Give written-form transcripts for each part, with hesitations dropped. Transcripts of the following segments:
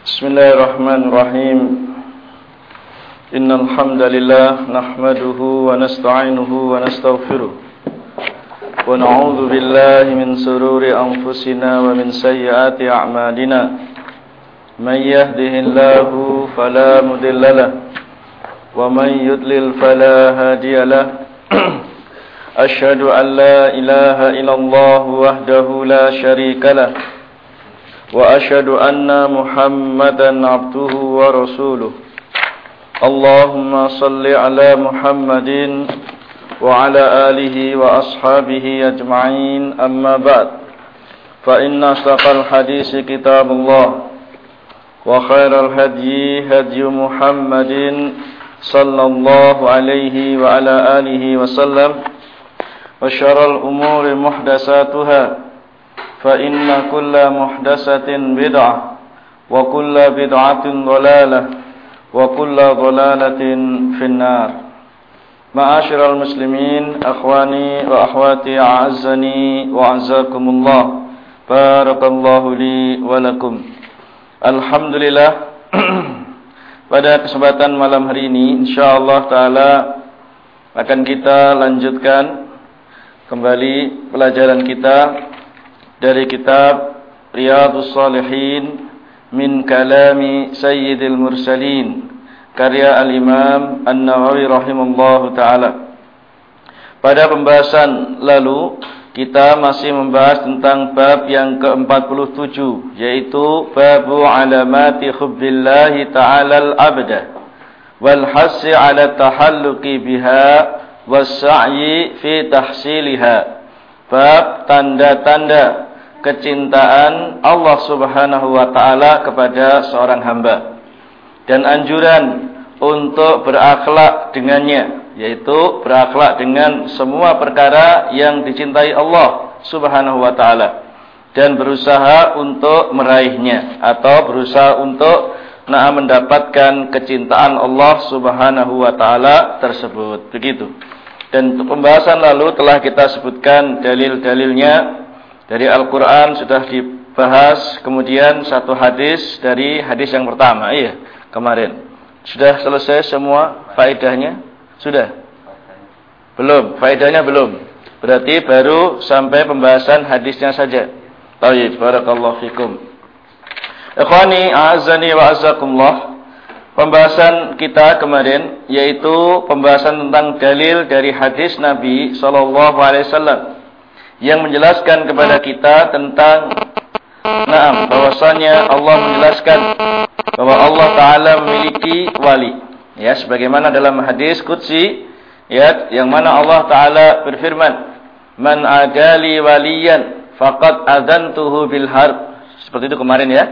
Bismillahirrahmanirrahim. Innal hamdalillah nahmaduhu wa nasta'inuhu wa nastaghfiruh. Wa na'udzu billahi min shururi anfusina wa min sayyiati a'malina. May yahdihillahu fala mudhillalah wa may yudlil fala hadiyalah. Asyhadu an la ilaha illallah wahdahu la syarikalah wa asyhadu anna Muhammadan abduhu wa rasuluh. Allahumma salli ala Muhammadin wa ala alihi wa ashabihi ajma'in, amma ba'd. Fa inna asdaqal hadisi kitabullah wa khairal hadyi hadyu Muhammadin sallallahu alaihi wa ala alihi wa sallam, wa syarrul umuri muhdatsatuha fa inna kulla muhdatsatin bid'ah wa kulla bid'atin dhalalah wa kulla dhalalatin finnar. Ma'asyiral muslimin, akhwani wa akhwati, a'azzani wa a'azzakumullah. Barakallahu li wa lakum. Alhamdulillah, pada kesempatan malam hari ini insyaallah taala akan kita lanjutkan kembali pelajaran kita dari kitab Riyadhus Shalihin min kalami Sayyidil Mursalin, karya Al-Imam An-Nawawi rahimallahu taala. Pada pembahasan lalu kita masih membahas tentang bab yang ke-47, yaitu babu alamati hubbillahi ta'ala al-abda wal hassi ala tahalluqi biha was sa'yi fi tahsiliha. Bab tanda-tanda kecintaan Allah Subhanahu wa taala kepada seorang hamba dan anjuran untuk berakhlak dengannya, yaitu berakhlak dengan semua perkara yang dicintai Allah Subhanahu wa taala dan berusaha untuk meraihnya atau berusaha untuk mendapatkan kecintaan Allah Subhanahu wa taala tersebut. Begitu. Dan untuk pembahasan lalu telah kita sebutkan dalil-dalilnya dari Al-Quran sudah dibahas, kemudian satu hadis dari hadis yang pertama. Iya, kemarin. Sudah selesai semua faedahnya? Sudah? Belum, faedahnya belum. Berarti baru sampai pembahasan hadisnya saja. Baik, barakallahu fikum. Ikhwani, a'azzani wa a'azzakumullah. Pembahasan kita kemarin yaitu pembahasan tentang dalil dari hadis Nabi sallallahu alaihi wasallam yang menjelaskan kepada kita tentang bahwasanya Allah menjelaskan bahwa Allah taala memiliki wali, ya, sebagaimana dalam hadis qudsi, ya, yang mana Allah taala berfirman, man adali waliyan faqad adzantuhu bil harb. Seperti itu kemarin, ya.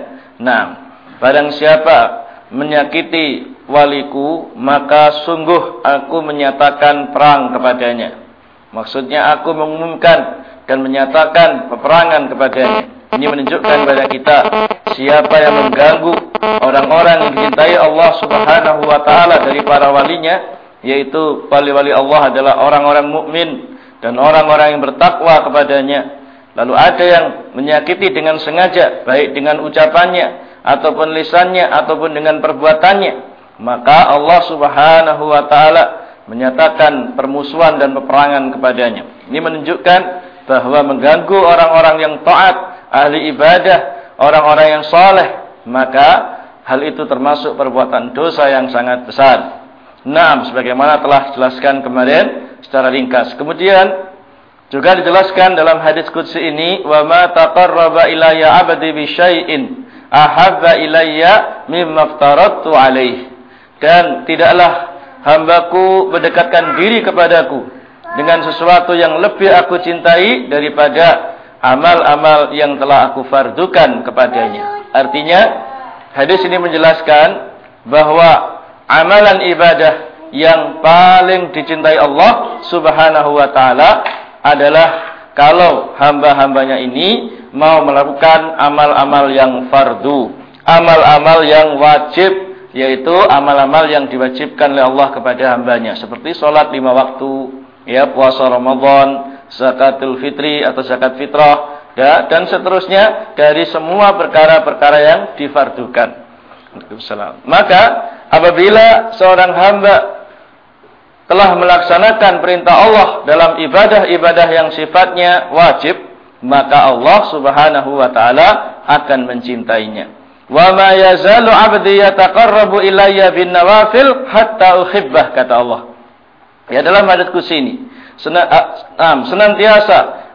Barang siapa menyakiti waliku, maka sungguh aku menyatakan perang kepadanya. Maksudnya aku mengumumkan dan menyatakan peperangan kepadanya. Ini menunjukkan kepada kita siapa yang mengganggu orang-orang yang dicintai Allah Subhanahu wa taala dari para walinya, yaitu wali-wali Allah adalah orang-orang mukmin dan orang-orang yang bertakwa kepadanya. Lalu ada yang menyakiti dengan sengaja, baik dengan ucapannya ataupun lisannya ataupun dengan perbuatannya, maka Allah Subhanahu wa taala menyatakan permusuhan dan peperangan kepadanya. Ini menunjukkan bahwa mengganggu orang-orang yang taat, ahli ibadah, orang-orang yang saleh, maka hal itu termasuk perbuatan dosa yang sangat besar. Sebagaimana telah dijelaskan kemarin secara ringkas. Kemudian juga dijelaskan dalam hadis qudsi ini, wa ma taqarraba ilayya 'abdi bi syai'in ahabba ilayya mimma aftaradtu alaih. Dan tidaklah hambaku mendekatkan diri kepadaku dengan sesuatu yang lebih aku cintai daripada amal-amal yang telah aku fardukan kepadanya. Artinya, hadis ini menjelaskan bahwa amalan ibadah yang paling dicintai Allah Subhanahu wa taala adalah kalau hamba-hambanya ini mau melakukan amal-amal yang fardu, amal-amal yang wajib, yaitu amal-amal yang diwajibkan oleh Allah kepada hambanya, seperti sholat 5 waktu, ya, puasa Ramadan, zakatul fitri atau zakat fitrah, ya, dan seterusnya dari semua perkara-perkara yang difardukan. Waalaikumsalam. Maka apabila seorang hamba telah melaksanakan perintah Allah dalam ibadah-ibadah yang sifatnya wajib, maka Allah Subhanahu wa taala akan mencintainya. Wa ma yazalu 'abdi yataqarrabu ilayya bin nawafil hatta uhibbah, kata Allah. Ya, dalam hadits qudsi ini senantiasa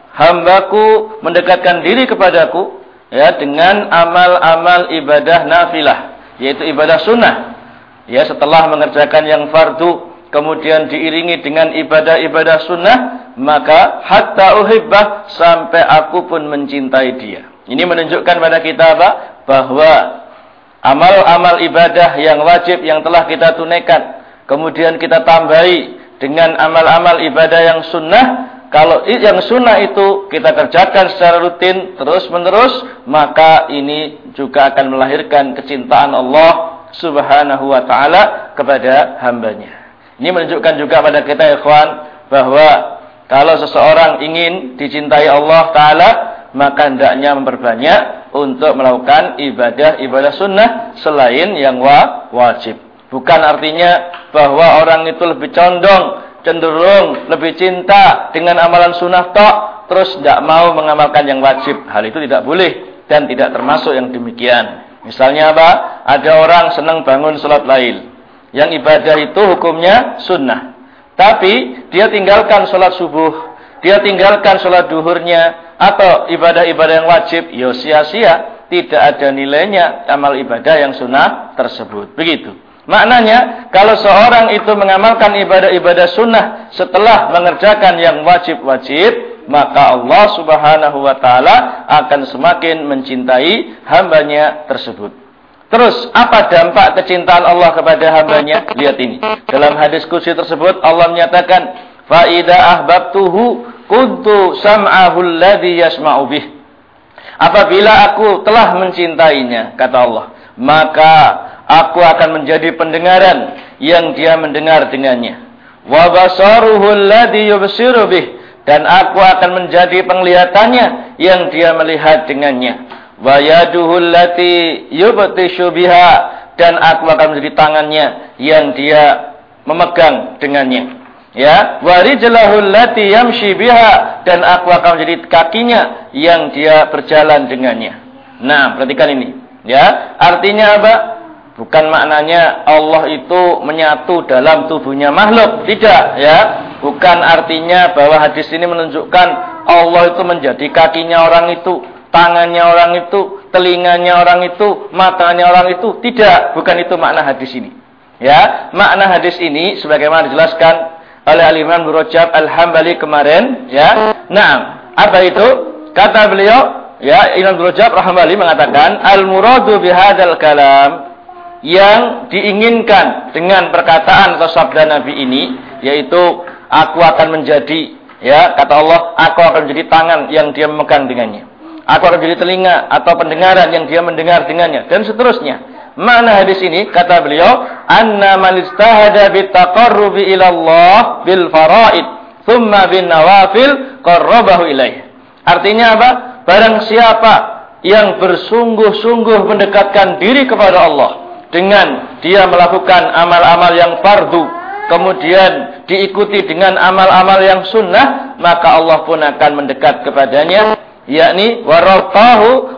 hambaku mendekatkan diri kepadaku ya dengan amal-amal ibadah nafilah, yaitu ibadah sunnah. Ya, setelah mengerjakan yang fardu kemudian diiringi dengan ibadah-ibadah sunnah, maka hatta uhibbah, sampai aku pun mencintai dia. Ini menunjukkan pada kita apa? Bahwa amal-amal ibadah yang wajib yang telah kita tunaikan, kemudian kita tambahi dengan amal-amal ibadah yang sunnah. Kalau yang sunnah itu kita kerjakan secara rutin terus-menerus, maka ini juga akan melahirkan kecintaan Allah Subhanahu wa taala kepada hambanya. Ini menunjukkan juga pada kita, ikhwan, bahwa kalau seseorang ingin dicintai Allah taala, maka hendaknya memperbanyak untuk melakukan ibadah-ibadah sunnah selain yang wajib. Bukan artinya bahwa orang itu lebih cenderung lebih cinta dengan amalan sunnah tok, terus tidak mau mengamalkan yang wajib. Hal itu tidak boleh dan tidak termasuk yang demikian. Misalnya apa? Ada orang senang bangun salat lail, yang ibadah itu hukumnya sunnah, tapi dia tinggalkan salat subuh, dia tinggalkan salat duhurnya, atau ibadah-ibadah yang wajib, ya sia-sia, tidak ada nilainya amal ibadah yang sunnah tersebut. Begitu. Maknanya, kalau seorang itu mengamalkan ibadah-ibadah sunnah setelah mengerjakan yang wajib-wajib, maka Allah Subhanahu wa taala akan semakin mencintai hambanya tersebut. Terus, apa dampak kecintaan Allah kepada hambanya? Lihat ini. Dalam hadis qudsi tersebut, Allah menyatakan, fa idza ahbabtuhu kuntu sam'ahu alladhi yasma'u bih. Apabila aku telah mencintainya, kata Allah, maka aku akan menjadi pendengaran yang dia mendengar dengannya. Wa basaruhu alladhi yubsiru bih, dan aku akan menjadi penglihatannya yang dia melihat dengannya. Wa yaduhu allati yubtishu biha, dan aku akan menjadi tangannya yang dia memegang dengannya. Ya, wa rijlahu allati yamshi biha, dan aku akan menjadi kakinya yang dia berjalan dengannya. Nah, perhatikan ini. Ya, artinya apa? Bukan maknanya Allah itu menyatu dalam tubuhnya makhluk, tidak, ya. Bukan artinya bahwa hadis ini menunjukkan Allah itu menjadi kakinya orang itu, tangannya orang itu, telinganya orang itu, matanya orang itu. Tidak, bukan itu makna hadis ini. Ya, makna hadis ini sebagaimana dijelaskan oleh Al-Imam Ibnu Rajab Al-Hambali kemarin, ya. Nah, apa itu? Kata beliau, ya, Imam Ibnu Rajab Al-Hambali mengatakan, al-muradu bihadzal kalam, yang diinginkan dengan perkataan atau sabda Nabi ini, yaitu aku akan menjadi, ya, kata Allah, aku akan menjadi tangan yang dia memegang dengannya, aku akan menjadi telinga atau pendengaran yang dia mendengar dengannya, dan seterusnya. Makna hadis ini, kata beliau, anna man istahada bitaqarrubi ila Allah bil faraid thumma bin nawafil qarrabahu ilaih. Artinya apa? Barang siapa yang bersungguh-sungguh mendekatkan diri kepada Allah dengan dia melakukan amal-amal yang fardu, kemudian diikuti dengan amal-amal yang sunnah, maka Allah pun akan mendekat kepadanya, yakni waraqahu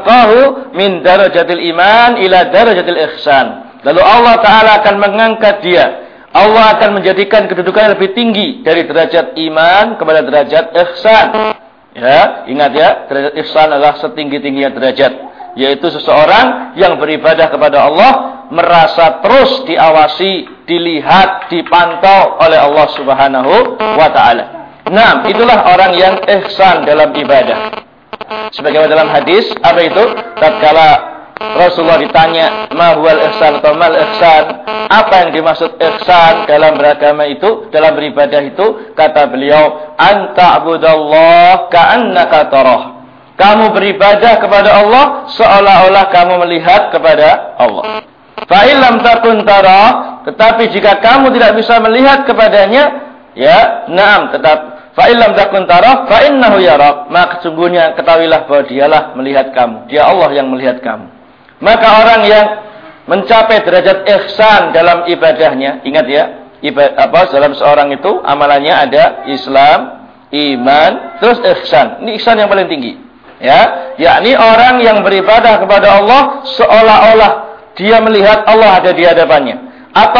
min darajatil iman ila darajatil ihsan. Lalu Allah taala akan mengangkat dia, Allah akan menjadikan kedudukannya lebih tinggi dari derajat iman kepada derajat ihsan. Ya, ingat ya, derajat ihsan adalah setinggi-tingginya derajat, yaitu seseorang yang beribadah kepada Allah merasa terus diawasi, dilihat, dipantau oleh Allah Subhanahu wa taala. Nah, itulah orang yang ihsan dalam ibadah. Sebagaimana dalam hadis, apa itu? Tatkala Rasulullah ditanya, ma huwal ihsan atau mal ihsan, apa yang dimaksud ihsan dalam beragama itu, dalam beribadah itu, kata beliau, anta'budallah ka'annaka tarah. Kamu beribadah kepada Allah seolah-olah kamu melihat kepada Allah. Fa illam takun tarah, tetapi jika kamu tidak bisa melihat kepadanya, ya, na'am, tetap fa illam takun tarah fa innahu yarak, maka sesungguhnya ketahuilah bahwa dialah melihat kamu, dia Allah yang melihat kamu. Maka orang yang mencapai derajat ihsan dalam ibadahnya. Ingat ya, dalam seorang itu amalannya ada Islam, iman, terus ihsan. Ini ihsan yang paling tinggi. Ya, yakni orang yang beribadah kepada Allah seolah-olah dia melihat Allah ada di hadapannya, atau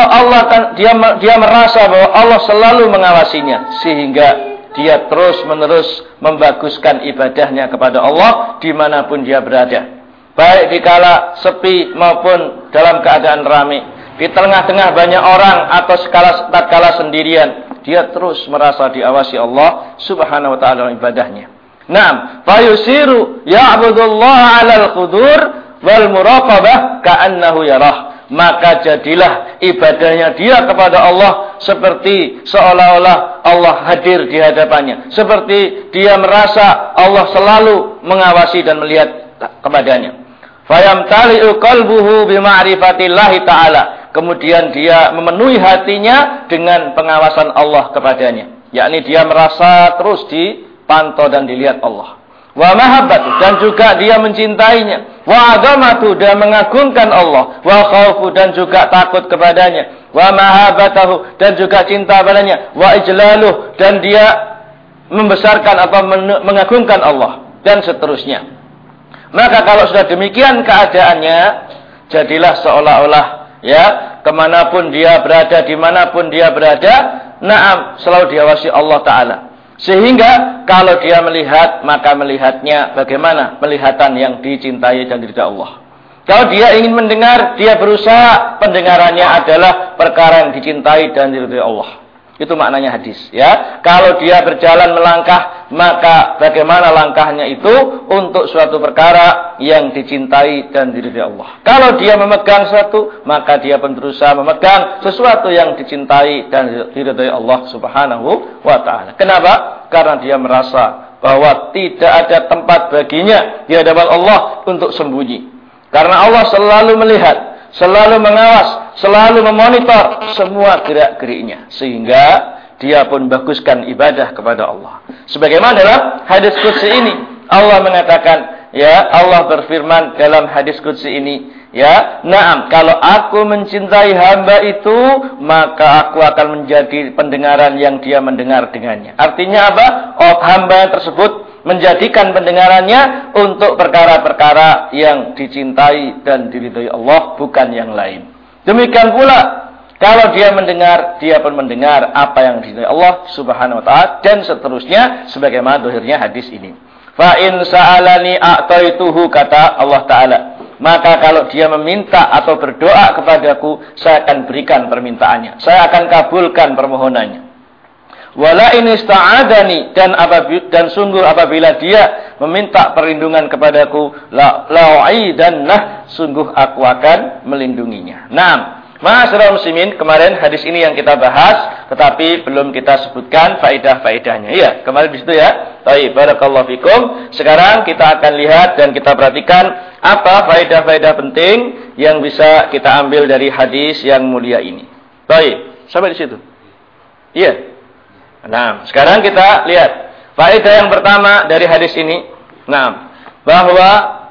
dia merasa bahwa Allah selalu mengawasinya, sehingga dia terus-menerus membaguskan ibadahnya kepada Allah dimanapun dia berada, baik dikala sepi maupun dalam keadaan ramai, di tengah-tengah banyak orang atau tatkala sendirian, dia terus merasa diawasi Allah Subhanahu wa taala dalam ibadahnya. Naam, fayusiru ya'budullah 'alal qudur wal muraqabah ka'annahu yarah. Maka jadilah ibadahnya dia kepada Allah seperti seolah-olah Allah hadir di hadapannya, seperti dia merasa Allah selalu mengawasi dan melihat kepadanya. Fayamtali'u qalbuhu bima'rifatillahi ta'ala. Kemudian dia memenuhi hatinya dengan pengawasan Allah kepadanya, yakni dia merasa terus dipantau dan dilihat Allah. Wa mahabbatu, dan juga dia mencintainya. Wa azamatu, dan mengagungkan Allah. Wa khaufu, dan juga takut kepadanya. Wa mahabbatahu, dan juga cinta padanya. Wa ijlaluh, dan dia membesarkan atau mengagungkan Allah, dan seterusnya. Maka kalau sudah demikian keadaannya, jadilah seolah-olah ya, kemanapun dia berada, dimanapun dia berada, naam, selalu diawasi Allah Ta'ala. Sehingga kalau dia melihat, maka melihatnya bagaimana? Melihatan yang dicintai dan diridhai Allah. Kalau dia ingin mendengar, dia berusaha pendengarannya adalah perkara yang dicintai dan diridhai Allah. Itu maknanya hadis ya. Kalau dia berjalan melangkah, maka bagaimana langkahnya itu untuk suatu perkara yang dicintai dan diridhai Allah. Kalau dia memegang sesuatu, maka dia pun berusaha memegang sesuatu yang dicintai dan diridhai Allah Subhanahu wa taala. Kenapa? Karena dia merasa bahwa tidak ada tempat baginya di hadapan Allah untuk sembunyi. Karena Allah selalu melihat, selalu mengawas, selalu memonitor semua gerak-geriknya, sehingga dia pun baguskan ibadah kepada Allah. Sebagaimana dalam hadis qudsi ini, Allah mengatakan, ya, Allah berfirman dalam hadis qudsi ini, ya, naam, kalau aku mencintai hamba itu, maka aku akan menjadi pendengaran yang dia mendengar dengannya. Artinya apa? Hamba tersebut menjadikan pendengarannya untuk perkara-perkara yang dicintai dan diridhai Allah, bukan yang lain. Demikian pula kalau dia mendengar, dia pun mendengar apa yang diridhai Allah Subhanahu wa taala, dan seterusnya sebagaimana dohirnya hadis ini. Fa in sa'alani a'taituhu, kata Allah Ta'ala. Maka kalau dia meminta atau berdoa kepadaku, saya akan berikan permintaannya, saya akan kabulkan permohonannya. Wala in ista'adani, dan sungguh apabila dia meminta perlindungan kepadaku, la'u'idannah, sungguh aku akan melindunginya. Nah, ma'asyiral muslimin, kemarin hadis ini yang kita bahas, tetapi belum kita sebutkan faedah-faedahnya. Iya, kemarin di situ ya. Baik, barakallahu fikum. Sekarang kita akan lihat dan kita perhatikan apa faedah-faedah penting yang bisa kita ambil dari hadis yang mulia ini. Baik, sampai di situ. Iya. Nah, sekarang kita lihat faedah yang pertama dari hadis ini. Nah, bahwa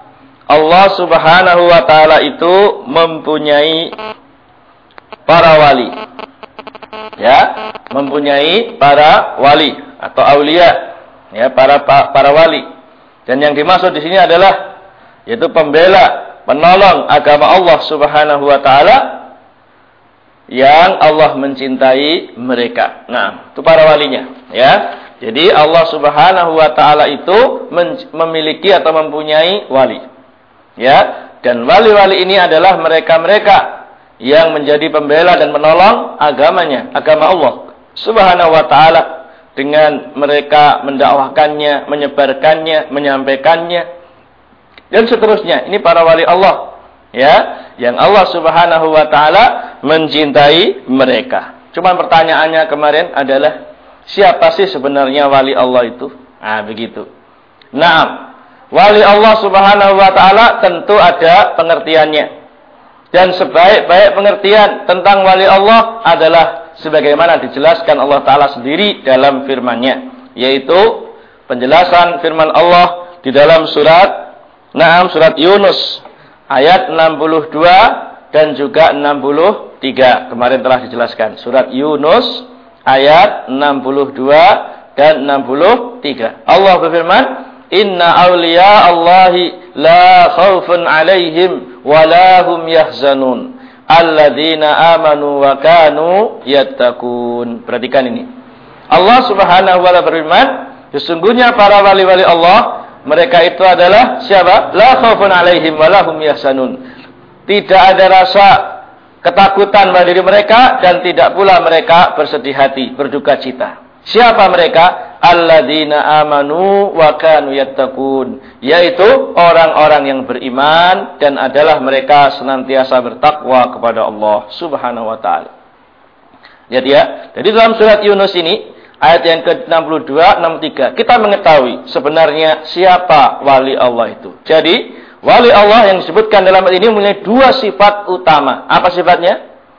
Allah Subhanahu wa taala itu mempunyai para wali. Ya, mempunyai para wali atau aulia, ya, para wali. Dan yang dimaksud di sini adalah yaitu pembela, penolong agama Allah Subhanahu wa taala yang Allah mencintai mereka. Nah, itu para walinya, ya. Jadi Allah Subhanahu wa taala itu memiliki atau mempunyai wali. Ya, dan wali-wali ini adalah mereka-mereka yang menjadi pembela dan penolong agamanya, agama Allah Subhanahu wa taala, dengan mereka mendakwahkannya, menyebarkannya, menyampaikannya, dan seterusnya. Ini para wali Allah, ya, yang Allah Subhanahu wa taala mencintai mereka. Cuma pertanyaannya kemarin adalah, siapa sih sebenarnya wali Allah itu? Ah, begitu. Nah, wali Allah Subhanahu wa taala tentu ada pengertiannya. Dan sebaik-baik pengertian tentang wali Allah adalah sebagaimana dijelaskan Allah taala sendiri dalam firman-Nya, yaitu penjelasan firman Allah di dalam surat Yunus ayat 62 dan juga 63. Kemarin telah dijelaskan. Surat Yunus ayat 62 dan 63. Allah berfirman, "Inna awliya Allahi la khaufun 'alaihim wa la hum yahzanun. Alladzina amanu wa kanu yattaqun." Perhatikan ini. Allah Subhanahu wa taala berfirman, sesungguhnya para wali-wali Allah, mereka itu adalah siapa? La khaufun 'alaihim wa la hum yahzanun. Tidak ada rasa ketakutan pada diri mereka dan tidak pula mereka bersedih hati, berduka cita. Siapa mereka? Alladzina amanu wa kanu yattaqun, yaitu orang-orang yang beriman dan adalah mereka senantiasa bertakwa kepada Allah Subhanahu wa taala. Lihat ya. Jadi dalam surat Yunus ini ayat yang ke-62 63 kita mengetahui sebenarnya siapa wali Allah itu. Jadi wali Allah yang disebutkan dalam ayat ini mempunyai dua sifat utama. Apa sifatnya?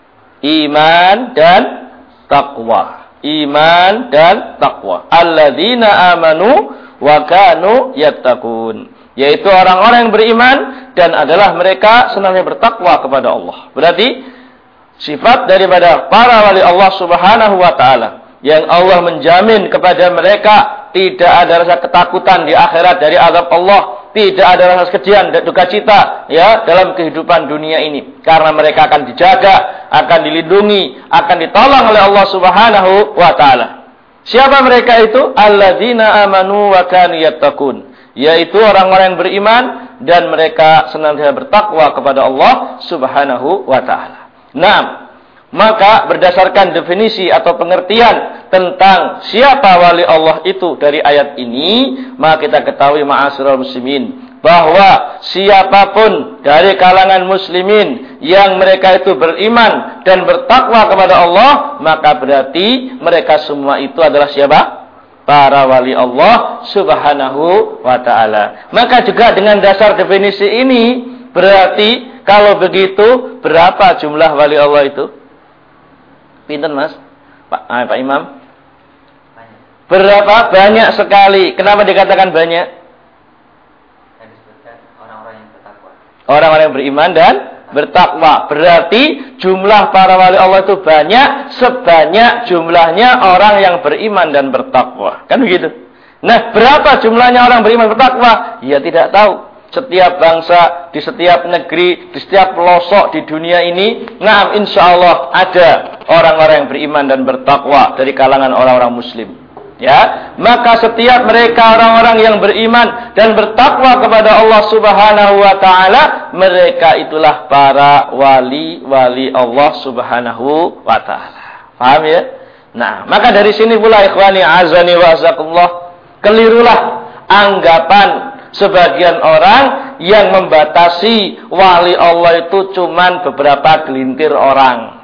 Iman dan takwa. Iman dan takwa. Alladzina amanu wa kanu yattaqun. Yaitu orang-orang yang beriman dan adalah mereka senantiasa bertakwa kepada Allah. Berarti sifat daripada para wali Allah Subhanahu wa taala yang Allah menjamin kepada mereka tidak ada rasa ketakutan di akhirat dari azab Allah. Tidak ada rasa kesedihan dan duka cita ya dalam kehidupan dunia ini, karena mereka akan dijaga, akan dilindungi, akan ditolong oleh Allah Subhanahu wa taala. Siapa mereka itu? Alladzina amanu wa kanu yattaqun, yaitu orang-orang yang beriman dan mereka senantiasa bertakwa kepada Allah Subhanahu wa taala. Nah, maka berdasarkan definisi atau pengertian tentang siapa wali Allah itu dari ayat ini, maka kita ketahui ma'asyiral muslimin bahwa siapapun dari kalangan muslimin yang mereka itu beriman dan bertakwa kepada Allah, maka berarti mereka semua itu adalah siapa? Para wali Allah Subhanahu wa taala. Maka juga dengan dasar definisi ini, berarti kalau begitu berapa jumlah wali Allah itu? Pinten Mas? Pak Imam? Banyak. Berapa? Banyak sekali. Kenapa dikatakan banyak? Yang disebutkan orang-orang yang bertakwa. Orang-orang yang beriman dan bertakwa. Berarti jumlah para wali Allah itu banyak sebanyak jumlahnya orang yang beriman dan bertakwa. Kan begitu? Nah, berapa jumlahnya orang beriman bertakwa? Ya tidak tahu. Setiap bangsa, di setiap negeri, di setiap pelosok di dunia ini, nah insya Allah ada orang-orang yang beriman dan bertakwa dari kalangan orang-orang muslim. Ya, maka setiap mereka orang-orang yang beriman dan bertakwa kepada Allah Subhanahu wa taala, mereka itulah para wali-wali Allah Subhanahu wa taala. Paham ya? Nah, maka dari sini pula ikhwani azani wa azakumullah, kelirulah anggapan sebagian orang yang membatasi wali Allah itu cuman beberapa gelintir orang.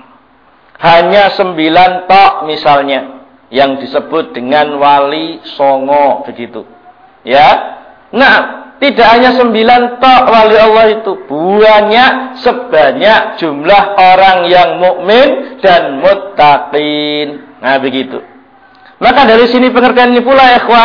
Hanya 9 tok misalnya yang disebut dengan wali songo begitu. Ya. Nah, tidak hanya 9 tok wali Allah itu, banyak sebanyak jumlah orang yang mukmin dan muttaqin. Nah, begitu. Maka dari sini pengertian ini pula ya ikhwan,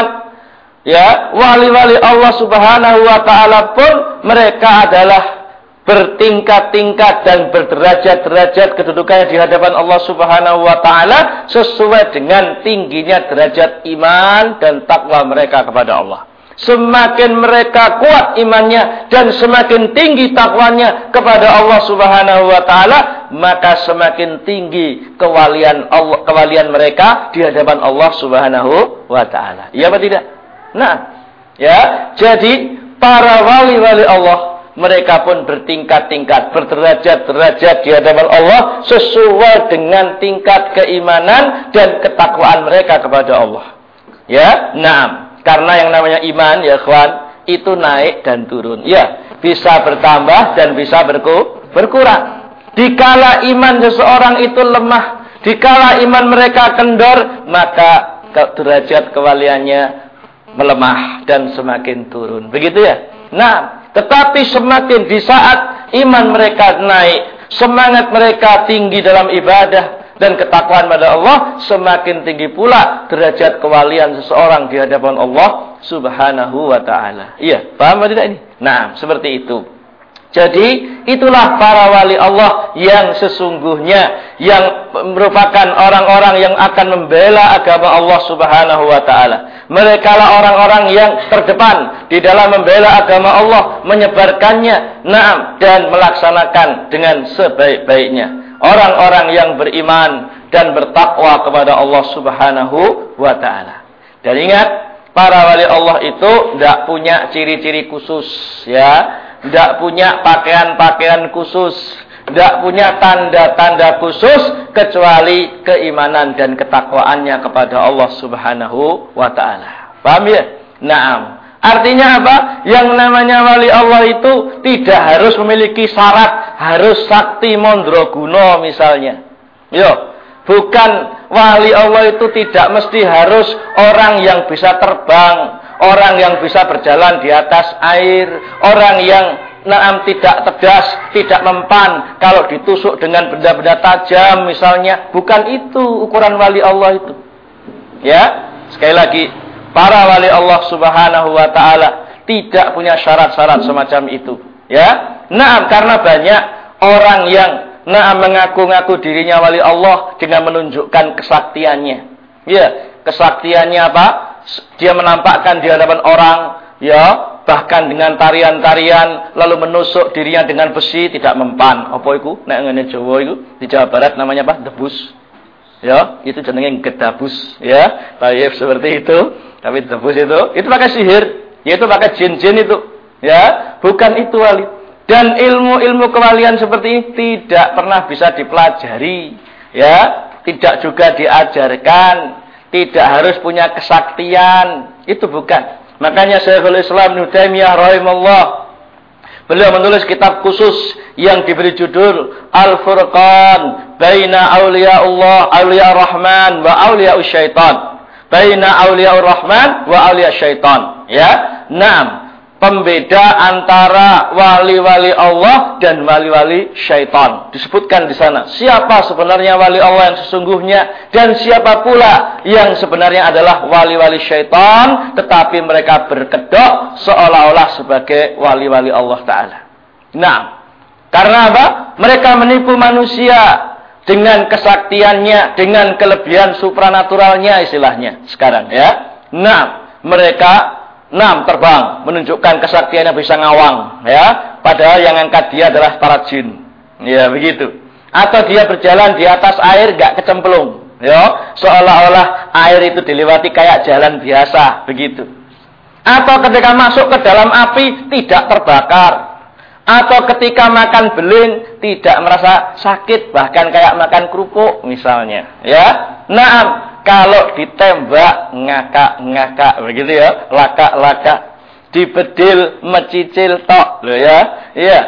ya, wali-wali Allah Subhanahu wa taala pun mereka adalah bertingkat-tingkat dan berderajat-derajat kedudukannya di hadapan Allah Subhanahu wa taala sesuai dengan tingginya derajat iman dan takwa mereka kepada Allah. Semakin mereka kuat imannya dan semakin tinggi takwanya kepada Allah Subhanahu wa taala, maka semakin tinggi kewalian mereka di hadapan Allah Subhanahu wa taala. Iya apa tidak? Nah, ya, jadi para wali-wali Allah mereka pun bertingkat-tingkat, berderajat-derajat di hadapan Allah sesuai dengan tingkat keimanan dan ketakwaan mereka kepada Allah. Ya, nah, karena yang namanya iman ya kawan, itu naik dan turun. Ya, bisa bertambah dan bisa berkurang. Dikala iman seseorang itu lemah, dikala iman mereka kendor, maka derajat kewaliannya melemah dan semakin turun. Begitu ya? Nah, tetapi semakin di saat iman mereka naik, semangat mereka tinggi dalam ibadah dan ketakwaan pada Allah, semakin tinggi pula derajat kewalian seseorang di hadapan Allah Subhanahu wa taala. Iya, paham atau tidak ini? Nah, seperti itu. Jadi itulah para wali Allah yang sesungguhnya, yang merupakan orang-orang yang akan membela agama Allah Subhanahu wa taala. Mereka lah orang-orang yang terdepan di dalam membela agama Allah, menyebarkannya, dan melaksanakan dengan sebaik-baiknya. Orang-orang yang beriman dan bertakwa kepada Allah Subhanahu wa taala. Dan ingat, para wali Allah itu tidak punya ciri-ciri khusus, ya. Tidak punya pakaian-pakaian khusus, tidak punya tanda-tanda khusus, kecuali keimanan dan ketakwaannya kepada Allah Subhanahu wa ta'ala. Paham ya? Naam. Artinya apa? Yang namanya wali Allah itu tidak harus memiliki syarat, harus sakti mandraguna misalnya. Yo, bukan wali Allah itu tidak mesti harus orang yang bisa terbang, orang yang bisa berjalan di atas air, orang yang tidak cerdas, tidak mempan kalau ditusuk dengan benda-benda tajam misalnya. Bukan itu ukuran wali Allah itu. Ya, sekali lagi, para wali Allah Subhanahu wa taala tidak punya syarat-syarat semacam itu. Ya, karena banyak orang yang mengaku-ngaku dirinya wali Allah dengan menunjukkan kesaktiannya. Ya, kesaktiannya apa? Dia menampakkan di hadapan orang, ya, bahkan dengan tarian-tarian, lalu menusuk dirinya dengan besi, tidak mempan. Apa itu? Nek ngene Jawa itu, di Jawa Barat namanya apa? Debus. Ya, itu jenenge gedabus, ya. Tayyib seperti itu. Tapi debus itu pakai sihir, yaitu pakai jin-jin itu. Ya, bukan itu wali. Dan ilmu-ilmu kewalian seperti ini tidak pernah bisa dipelajari, ya, tidak juga diajarkan. Tidak harus punya kesaktian, itu bukan. Makanya Syekhul Islam Ibnu Taimiyah rahimahullah, beliau menulis kitab khusus yang diberi judul Al-Furqan Baina Auliya Allah, Auliya Rahman wa Auliya Syaitan. Baina Auliya Rahman wa Auliya Syaitan. Ya, pembeda antara wali-wali Allah dan wali-wali syaitan. Disebutkan di sana siapa sebenarnya wali Allah yang sesungguhnya dan siapa pula yang sebenarnya adalah wali-wali syaitan, tetapi mereka berkedok seolah-olah sebagai wali-wali Allah Ta'ala. Karena apa? Mereka menipu manusia dengan kesaktiannya, dengan kelebihan supranaturalnya istilahnya sekarang, ya. Mereka terbang, menunjukkan kesaktiannya bisa ngawang, ya. Padahal yang angkat dia adalah para jin, ya begitu. Atau dia berjalan di atas air gak kecemplung, ya, seolah-olah air itu dilewati kayak jalan biasa, begitu. Atau ketika masuk ke dalam api tidak terbakar, atau ketika makan beling tidak merasa sakit, bahkan kayak makan kerupuk misalnya, ya. Kalau ditembak ngakak-ngakak begitu ya, laka-laka. Dibedil mecicil tok loh ya. Iya.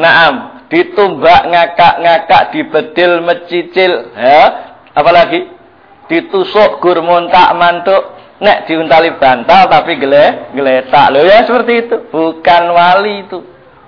Ditumbak ngakak-ngakak, dibedil mecicil ya. Apalagi ditusuk gur montak mantuk, nek diuntali bantal tapi geletak loh ya, seperti itu. Bukan wali itu.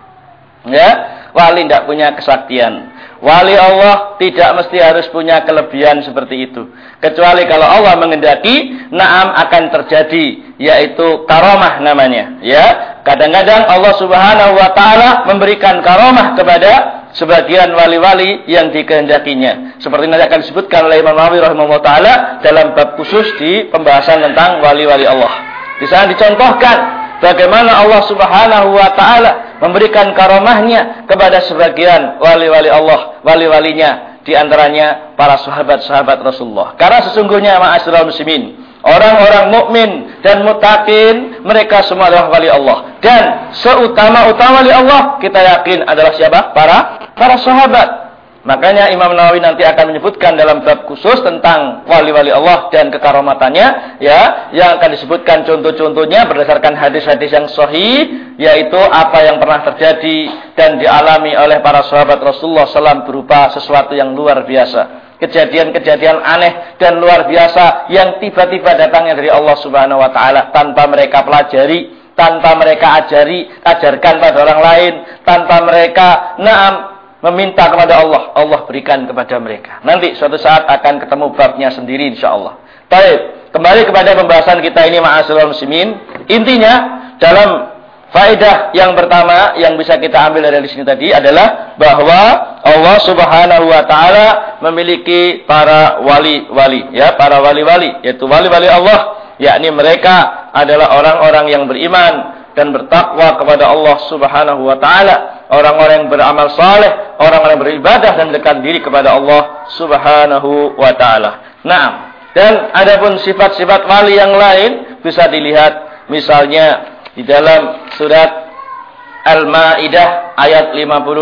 Ya, wali tidak punya kesaktian. Wali Allah tidak mesti harus punya kelebihan seperti itu. Kecuali kalau Allah menghendaki, akan terjadi, yaitu karamah namanya. Ya, kadang-kadang Allah Subhanahu wa taala memberikan karamah kepada sebagian wali-wali yang dikehendakinya. Seperti nanti akan disebutkan oleh Imam Nawawi rahimahullah taala dalam bab khusus di pembahasan tentang wali-wali Allah. Di sana dicontohkan bagaimana Allah Subhanahu wa taala memberikan karamahnya kepada sebagian wali-wali Allah, wali-walinya, di antaranya para sahabat-sahabat Rasulullah. Karena sesungguhnya ma'asyiral muslimin, orang-orang mukmin dan muttaqin, mereka semua adalah wali Allah. Dan seutama-utama wali Allah, kita yakin adalah siapa? Para sahabat. Makanya Imam Nawawi nanti akan menyebutkan dalam bab khusus tentang wali-wali Allah dan kekaramatannya, ya, yang akan disebutkan contoh-contohnya berdasarkan hadis-hadis yang sahih, yaitu apa yang pernah terjadi dan dialami oleh para sahabat Rasulullah SAW berupa sesuatu yang luar biasa. Kejadian-kejadian aneh dan luar biasa yang tiba-tiba datangnya dari Allah Subhanahu wa taala tanpa mereka pelajari, tanpa mereka ajarkan pada orang lain, tanpa mereka meminta kepada Allah, Allah berikan kepada mereka. Nanti suatu saat akan ketemu babnya sendiri insyaallah. Baik, kembali kepada pembahasan kita ini ma'asyiral muslimin. Intinya dalam faedah yang pertama yang bisa kita ambil dari sini tadi adalah bahwa Allah Subhanahu wa taala memiliki para wali-wali, ya, para wali-wali, yaitu wali-wali Allah, yakni mereka adalah orang-orang yang beriman dan bertakwa kepada Allah Subhanahu wa taala, orang-orang yang beramal saleh, orang-orang yang beribadah dan dekat diri kepada Allah Subhanahu wa taala. Nah, dan adapun sifat-sifat wali yang lain bisa dilihat misalnya di dalam surat Al-Maidah ayat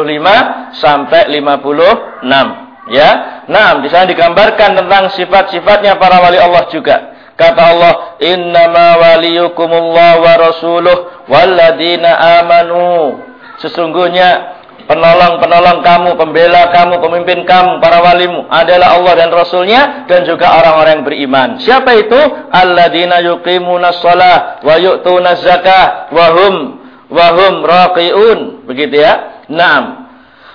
55 sampai 56, ya. Nah, di sana digambarkan tentang sifat-sifatnya para wali Allah juga. Kata Allah, "Innama waliyukumullah wa rasuluh walladzina amanu." Sesungguhnya penolong-penolong kamu, pembela kamu, pemimpin kamu, para walimu adalah Allah dan Rasulnya dan juga orang-orang yang beriman. Siapa itu? Alladzina yuqimunas shalah wa yu'tunaz zakah wa hum raqiun. Begitu ya. Naam.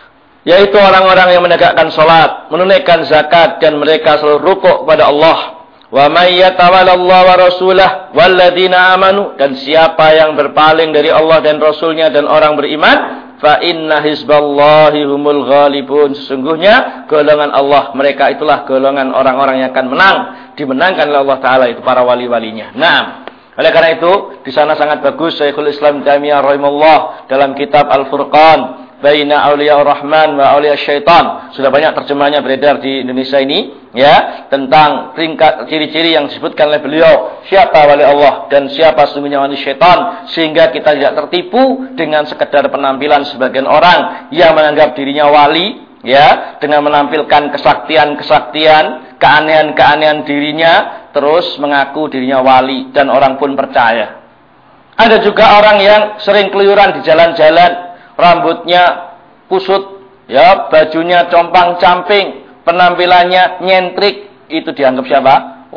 Yaitu orang-orang yang menegakkan salat, menunaikan zakat dan mereka selalu rukuk kepada Allah. Wa may yatawallallaha wa rasulahu walladzina amanu, dan siapa yang berpaling dari Allah dan Rasulnya dan orang beriman, fa inna hizballahi humul ghalibun. Sesungguhnya golongan Allah, mereka itulah golongan orang-orang yang akan menang, dimenangkan oleh Allah taala, itu para wali-walinya. Nah, oleh karena itu di sana sangat bagus Syekhul Islam Taimiyah rahimahullah dalam kitab Al-Furqan Baina Auliya Rahman wa Auliya Syaitan, sudah banyak terjemahannya beredar di Indonesia ini, ya, tentang ringkas ciri-ciri yang disebutkan oleh beliau, siapa wali Allah dan siapa sesungguhnya wali syaitan, sehingga kita tidak tertipu dengan sekedar penampilan sebagian orang yang menganggap dirinya wali, ya, dengan menampilkan kesaktian-kesaktian, keanehan-keanehan dirinya, terus mengaku dirinya wali dan orang pun percaya. Ada juga orang yang sering keluyuran di jalan-jalan, rambutnya kusut, ya, bajunya compang-camping, penampilannya nyentrik, itu dianggap siapa?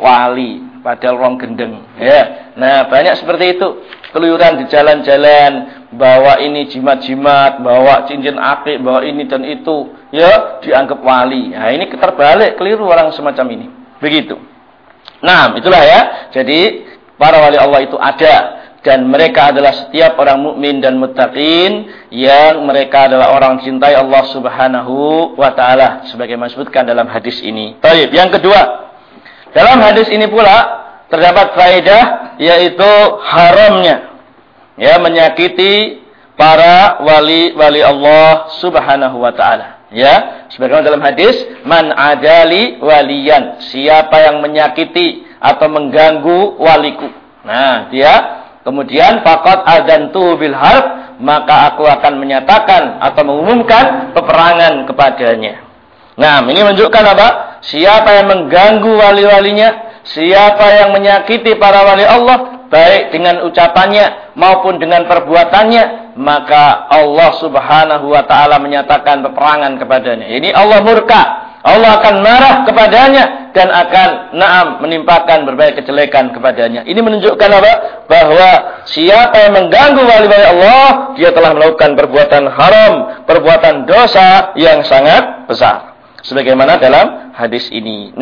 Wali, padahal orang gendeng, ya. Nah, banyak seperti itu, keluyuran di jalan-jalan, bawa ini jimat-jimat, bawa cincin akik, bawa ini dan itu, ya, dianggap wali. Nah, ini terbalik, keliru orang semacam ini. Begitu. Nah, itulah ya. Jadi para wali Allah itu ada. Dan mereka adalah setiap orang mukmin dan muttaqin yang mereka adalah orang cintai Allah Subhanahu wa taala sebagaimana disebutkan dalam hadis ini. Baik, yang kedua, dalam hadis ini pula terdapat faedah yaitu haramnya, ya, menyakiti para wali-wali Allah Subhanahu wa taala. Ya, sebagaimana dalam hadis, man adali waliyan, siapa yang menyakiti atau mengganggu waliku. Nah, dia kemudian faqad adzantu bil harb, maka aku akan menyatakan atau mengumumkan peperangan kepadanya. Nah, ini menunjukkan apa? Siapa yang mengganggu wali-walinya, siapa yang menyakiti para wali Allah, baik dengan ucapannya maupun dengan perbuatannya, maka Allah Subhanahu wa taala menyatakan peperangan kepadanya. Ini Allah murka, Allah akan marah kepadanya dan akan menimpakan berbagai kejelekan kepadanya. Ini menunjukkan apa? Bahwa siapa yang mengganggu wali-wali Allah, dia telah melakukan perbuatan haram, perbuatan dosa yang sangat besar. Sebagaimana dalam hadis ini.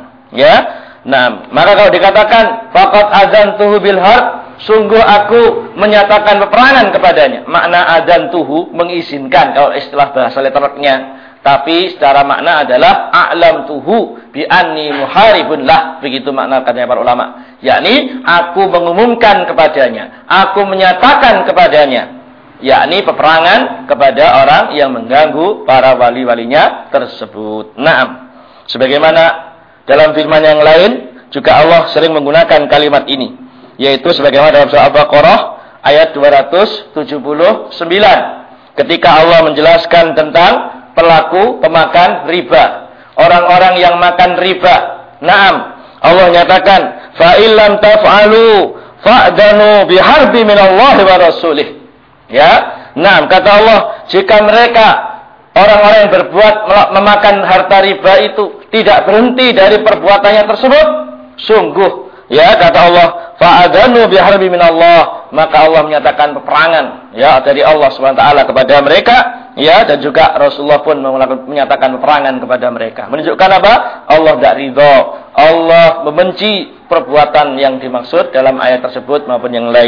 Maka kalau dikatakan faqad adzantuhu bil harb, sungguh aku menyatakan peperangan kepadanya. Makna adzantuhu mengizinkan kalau istilah bahasa letternya. Tapi secara makna adalah a'lam tuhu bi anni muharibun lah. Begitu makna katanya para ulama. Yakni aku mengumumkan kepadanya, aku menyatakan kepadanya, yakni peperangan kepada orang yang mengganggu para wali-walinya tersebut. Naam. Sebagaimana dalam firman yang lain juga Allah sering menggunakan kalimat ini, yaitu sebagaimana dalam surah Al-Baqarah ayat 279 ketika Allah menjelaskan tentang pelaku pemakan riba, orang-orang yang makan riba. Naam, Allah nyatakan fa illam taf'alu fa'danu biharbi minallahi wa rasulih. Ya, naam, kata Allah, jika mereka orang-orang yang berbuat memakan harta riba itu tidak berhenti dari perbuatannya tersebut, sungguh, ya, kata Allah, fa'adanu biharbi minallah, maka Allah menyatakan peperangan, ya, dari Allah SWT kepada mereka, ya, dan juga Rasulullah pun menyatakan peperangan kepada mereka. Menunjukkan apa? Allah tidak ridho, Allah membenci perbuatan yang dimaksud dalam ayat tersebut maupun yang lain.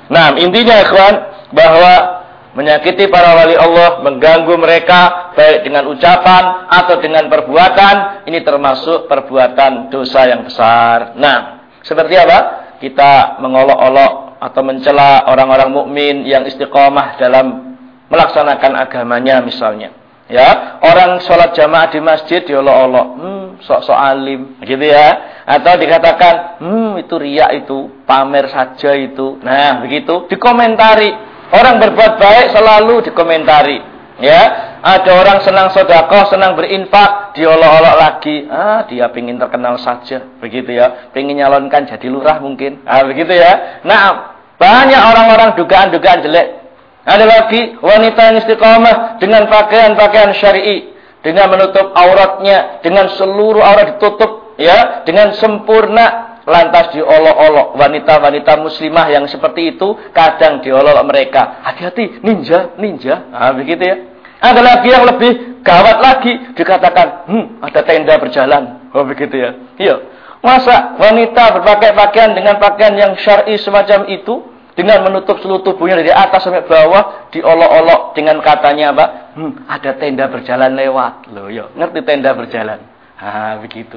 Nah, intinya ikhwan, bahwa menyakiti para wali Allah, mengganggu mereka baik dengan ucapan atau dengan perbuatan, ini termasuk perbuatan dosa yang besar. Nah, seperti apa? Kita mengolok-olok atau mencela orang-orang mukmin yang istiqomah dalam melaksanakan agamanya misalnya. Ya, orang sholat jamaah di masjid diolok-olok, sok-sok alim, gitu ya. Atau dikatakan, itu riya, itu pamer saja itu. Nah, begitu dikomentari. Orang berbuat baik selalu dikomentari. Ya, ada orang senang sedekah, senang berinfak, diolok-olok lagi. Dia pengin terkenal saja, begitu ya. Pengin nyalonkan jadi lurah mungkin. Begitu ya. Nah, banyak orang-orang dugaan-dugaan jelek. Ada lagi wanita yang istiqamah dengan pakaian-pakaian syar'i, dengan menutup auratnya, dengan seluruh aurat ditutup, ya, dengan sempurna, lantas diolok-olok. Wanita-wanita muslimah yang seperti itu kadang diolok mereka. Hati-hati, ninja. Begitu ya. Ada lagi yang lebih gawat lagi, dikatakan, ada tenda berjalan. Begitu ya. Iya. Masa wanita berpakai pakaian dengan pakaian yang syar'i semacam itu, dengan menutup seluruh tubuhnya dari atas sampai bawah, diolok-olok dengan katanya apa? Ada tenda berjalan lewat. Loh, ya, ngerti tenda berjalan? Begitu.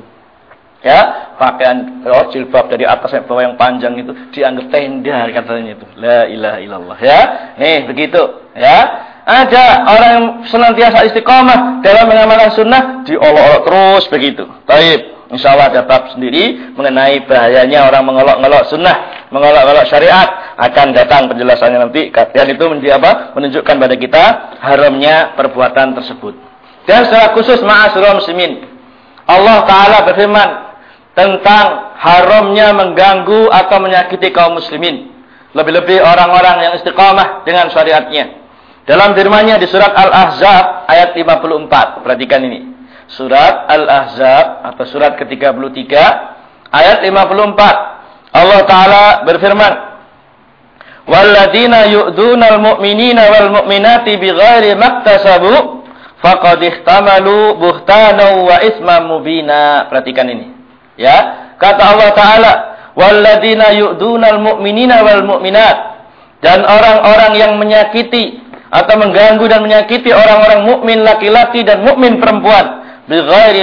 Ya, pakaian jilbab dari atas sampai bawah yang panjang itu dianggap tenda katanya itu. La ilaha illallah, ya. Nih, begitu, ya. Ada orang yang senantiasa istiqamah dalam mengamalkan sunnah, diolok-olok terus begitu. Baik. InsyaAllah ada bab sendiri mengenai bahayanya orang mengolok-olok sunnah, mengolok-olok syariat. Akan datang penjelasannya nanti. Dan itu menunjukkan pada kita haramnya perbuatan tersebut. Dan secara khusus ma'asyiral muslimin, Allah Ta'ala berfirman tentang haramnya mengganggu atau menyakiti kaum muslimin. Lebih-lebih orang-orang yang istiqamah dengan syariatnya. Dalam firman-Nya di surat Al-Ahzab ayat 54. Perhatikan ini. Surat Al-Ahzab atau surat ke-33 ayat 54. Allah Ta'ala berfirman, "Walladzina yu'dunal mu'minina wal mu'minati bighairi maktasabu faqad ihtamalu buhtanan wa isman mubina." Perhatikan ini. Ya, kata Allah Ta'ala, "Walladzina yu'dunal mu'minina wal mu'minat." Dan orang-orang yang menyakiti atau mengganggu dan menyakiti orang-orang mukmin laki-laki dan mukmin perempuan bighairi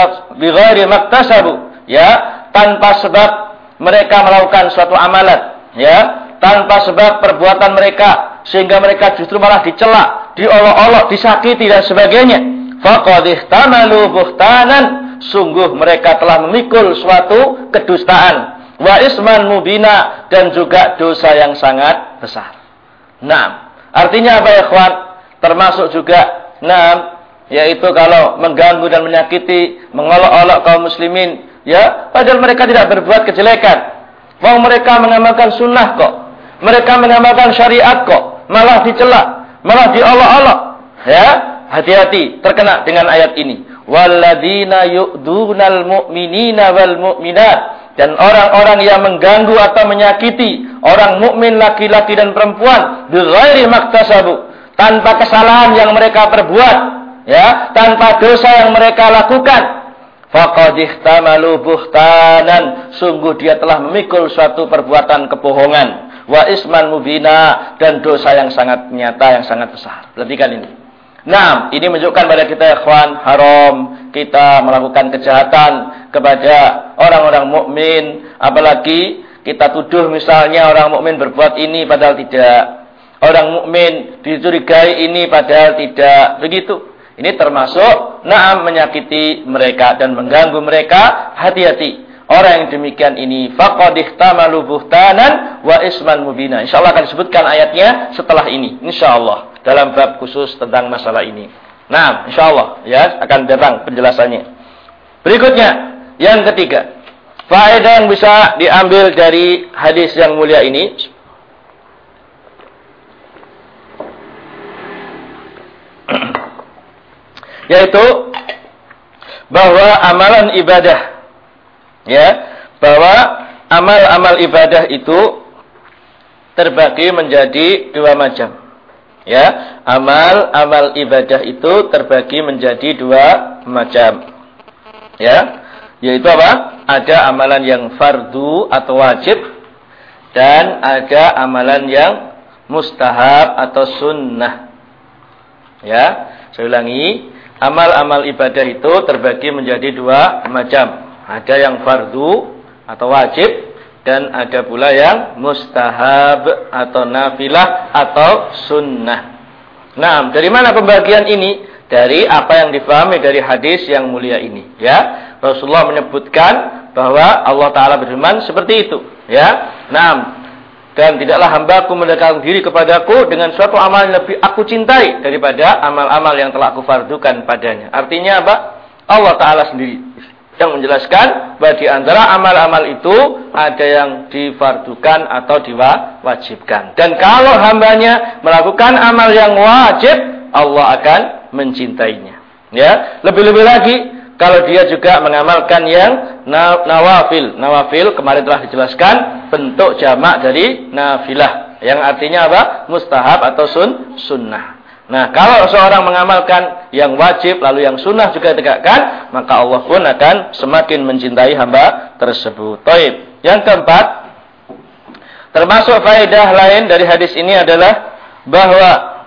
maktasabu, ya, tanpa sebab mereka melakukan suatu amalan, ya, tanpa sebab perbuatan mereka sehingga mereka justru malah dicela, diolok-olok, disakiti dan sebagainya. Faqad ihtamalu buhtanan, sungguh mereka telah memikul suatu kedustaan, wa isman mubina, dan juga dosa yang sangat besar. Nah, artinya apa ya, ikhwan? Termasuk juga yaitu kalau mengganggu dan menyakiti, mengolok-olok kaum muslimin, ya, padahal mereka tidak berbuat kejelekan. Mereka mengamalkan sunnah kok. Mereka mengamalkan syariat kok. Malah dicela, malah diolok-olok. Ya, hati-hati terkena dengan ayat ini. Walladzina yu'dunal mu'minina wal mu'minat. Dan orang-orang yang mengganggu atau menyakiti orang mukmin laki-laki dan perempuan bighairi maktasabu, tanpa kesalahan yang mereka perbuat, ya, tanpa dosa yang mereka lakukan, faqad ihtamalu buhtanan, sungguh dia telah memikul suatu perbuatan kebohongan, wa isman mubina, dan dosa yang sangat nyata, yang sangat besar. Perhatikan ini. Nah, ini menunjukkan pada kita, ya ikhwan, haram kita melakukan kejahatan kepada orang-orang mukmin, apalagi kita tuduh misalnya orang mukmin berbuat ini padahal tidak. Orang mukmin dicurigai ini padahal tidak. Begitu. Ini termasuk menyakiti mereka dan mengganggu mereka. Hati-hati. Orang yang demikian ini faqad ihtamalu buhtanan wa isman mubina. Insyaallah akan disebutkan ayatnya setelah ini. Insyaallah dalam bab khusus tentang masalah ini. Nah, insyaallah ya akan datang penjelasannya. Berikutnya, yang ketiga, faedah yang bisa diambil dari hadis yang mulia ini, yaitu bahwa amalan ibadah, ya, bahwa amal-amal ibadah itu terbagi menjadi dua macam. Ya, amal-amal ibadah itu terbagi menjadi dua macam. Ya, yaitu apa? Ada amalan yang fardu atau wajib, dan ada amalan yang mustahab atau sunnah. Ya, saya ulangi, amal-amal ibadah itu terbagi menjadi dua macam. Ada yang fardu atau wajib dan ada pula yang mustahab atau nafilah atau sunnah. Nah, dari mana pembagian ini? Dari apa yang difahami dari hadis yang mulia ini. Ya, Rasulullah menyebutkan bahwa Allah Ta'ala berfirman seperti itu. Ya, nah, dan tidaklah hambaku mendekatkan diri kepadaku dengan suatu amal yang lebih aku cintai daripada amal-amal yang telah aku fardukan padanya. Artinya apa? Allah Ta'ala sendiri yang menjelaskan bahwa di antara amal-amal itu ada yang difardukan atau diwajibkan. Dan kalau hambanya melakukan amal yang wajib, Allah akan mencintainya. Ya, lebih-lebih lagi kalau dia juga mengamalkan yang nawafil. Nawafil kemarin telah dijelaskan bentuk jamak dari nafilah. Yang artinya apa? Mustahab atau sunnah. Nah, kalau seorang mengamalkan yang wajib lalu yang sunnah juga ditegakkan, maka Allah pun akan semakin mencintai hamba tersebut. Taib. Yang keempat, termasuk faedah lain dari hadis ini adalah bahwa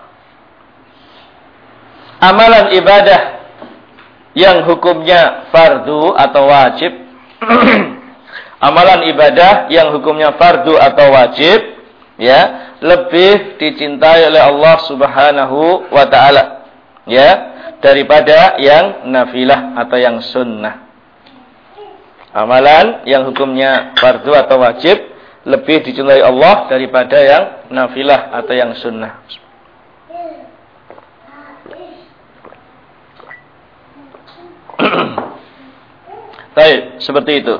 amalan ibadah yang hukumnya fardu atau wajib amalan ibadah yang hukumnya fardu atau wajib ya lebih dicintai oleh Allah Subhanahu wa taala ya daripada yang nafilah atau yang sunnah. Amalan yang hukumnya fardu atau wajib lebih dicintai Allah daripada yang nafilah atau yang sunnah. Baik, seperti itu.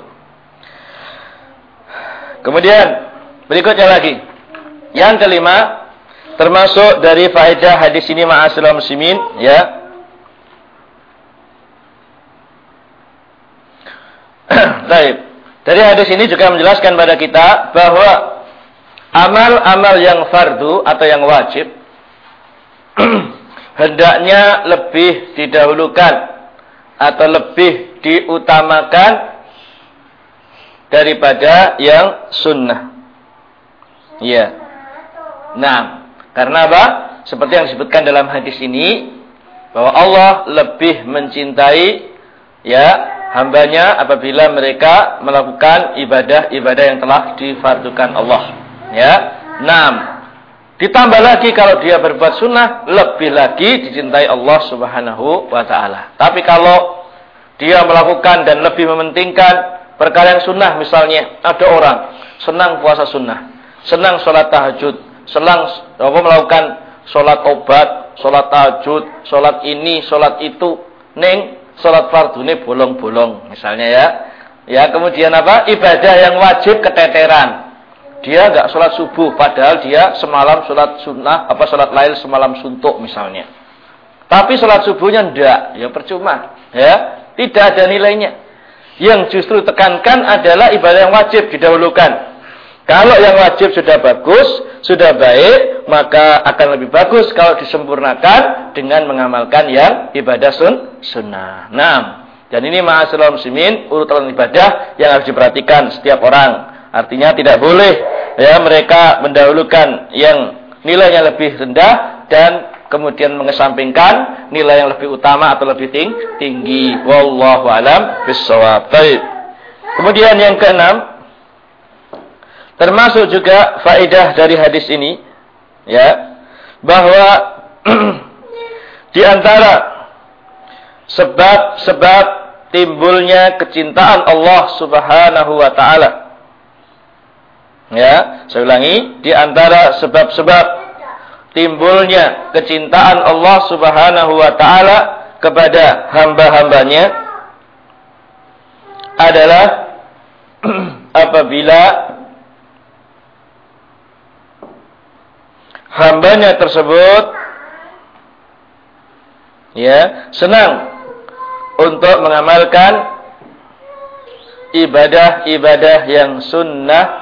Kemudian berikutnya lagi. Yang kelima, termasuk dari faedah hadis ini ma'asyiral muslimin, ya. Baik. Dari hadis ini juga menjelaskan pada kita bahwa amal-amal yang fardu atau yang wajib hendaknya lebih didahulukan atau lebih diutamakan daripada yang sunnah. Ya. Nah, karena apa? Seperti yang disebutkan dalam hadis ini, bahwa Allah lebih mencintai ya hambanya apabila mereka melakukan ibadah-ibadah yang telah difardukan Allah. Ya. Nah, ditambah lagi kalau dia berbuat sunnah, lebih lagi dicintai Allah Subhanahu wa taala. Tapi kalau dia melakukan dan lebih mementingkan perkara yang sunnah, misalnya ada orang senang puasa sunnah, senang sholat tahajud, senang melakukan sholat obat, sholat tahajud, sholat ini, sholat itu, neng sholat fardu ini bolong-bolong misalnya ya. Ya, kemudian apa? Ibadah yang wajib keteteran. Dia enggak sholat subuh, padahal dia semalam sholat sunnah, sholat lail semalam suntuk misalnya. Tapi sholat subuhnya enggak, ya percuma, ya tidak ada nilainya. Yang justru tekankan adalah ibadah yang wajib didahulukan. Kalau yang wajib sudah bagus, sudah baik, maka akan lebih bagus kalau disempurnakan dengan mengamalkan yang ibadah sunnah. Nah, dan ini ma'asyiral muslimin, urutan ibadah yang harus diperhatikan setiap orang. Artinya tidak boleh ya mereka mendahulukan yang nilainya lebih rendah dan kemudian mengesampingkan nilai yang lebih utama atau lebih tinggi. Wallahu alam bissawab. Baik. Kemudian yang keenam, termasuk juga faedah dari hadis ini ya bahwa di antara sebab-sebab timbulnya kecintaan Allah Subhanahu wa taala. Ya, saya ulangi, di antara sebab-sebab timbulnya kecintaan Allah Subhanahu wa taala kepada hamba-hambanya adalah apabila hambanya tersebut ya senang untuk mengamalkan ibadah-ibadah yang sunnah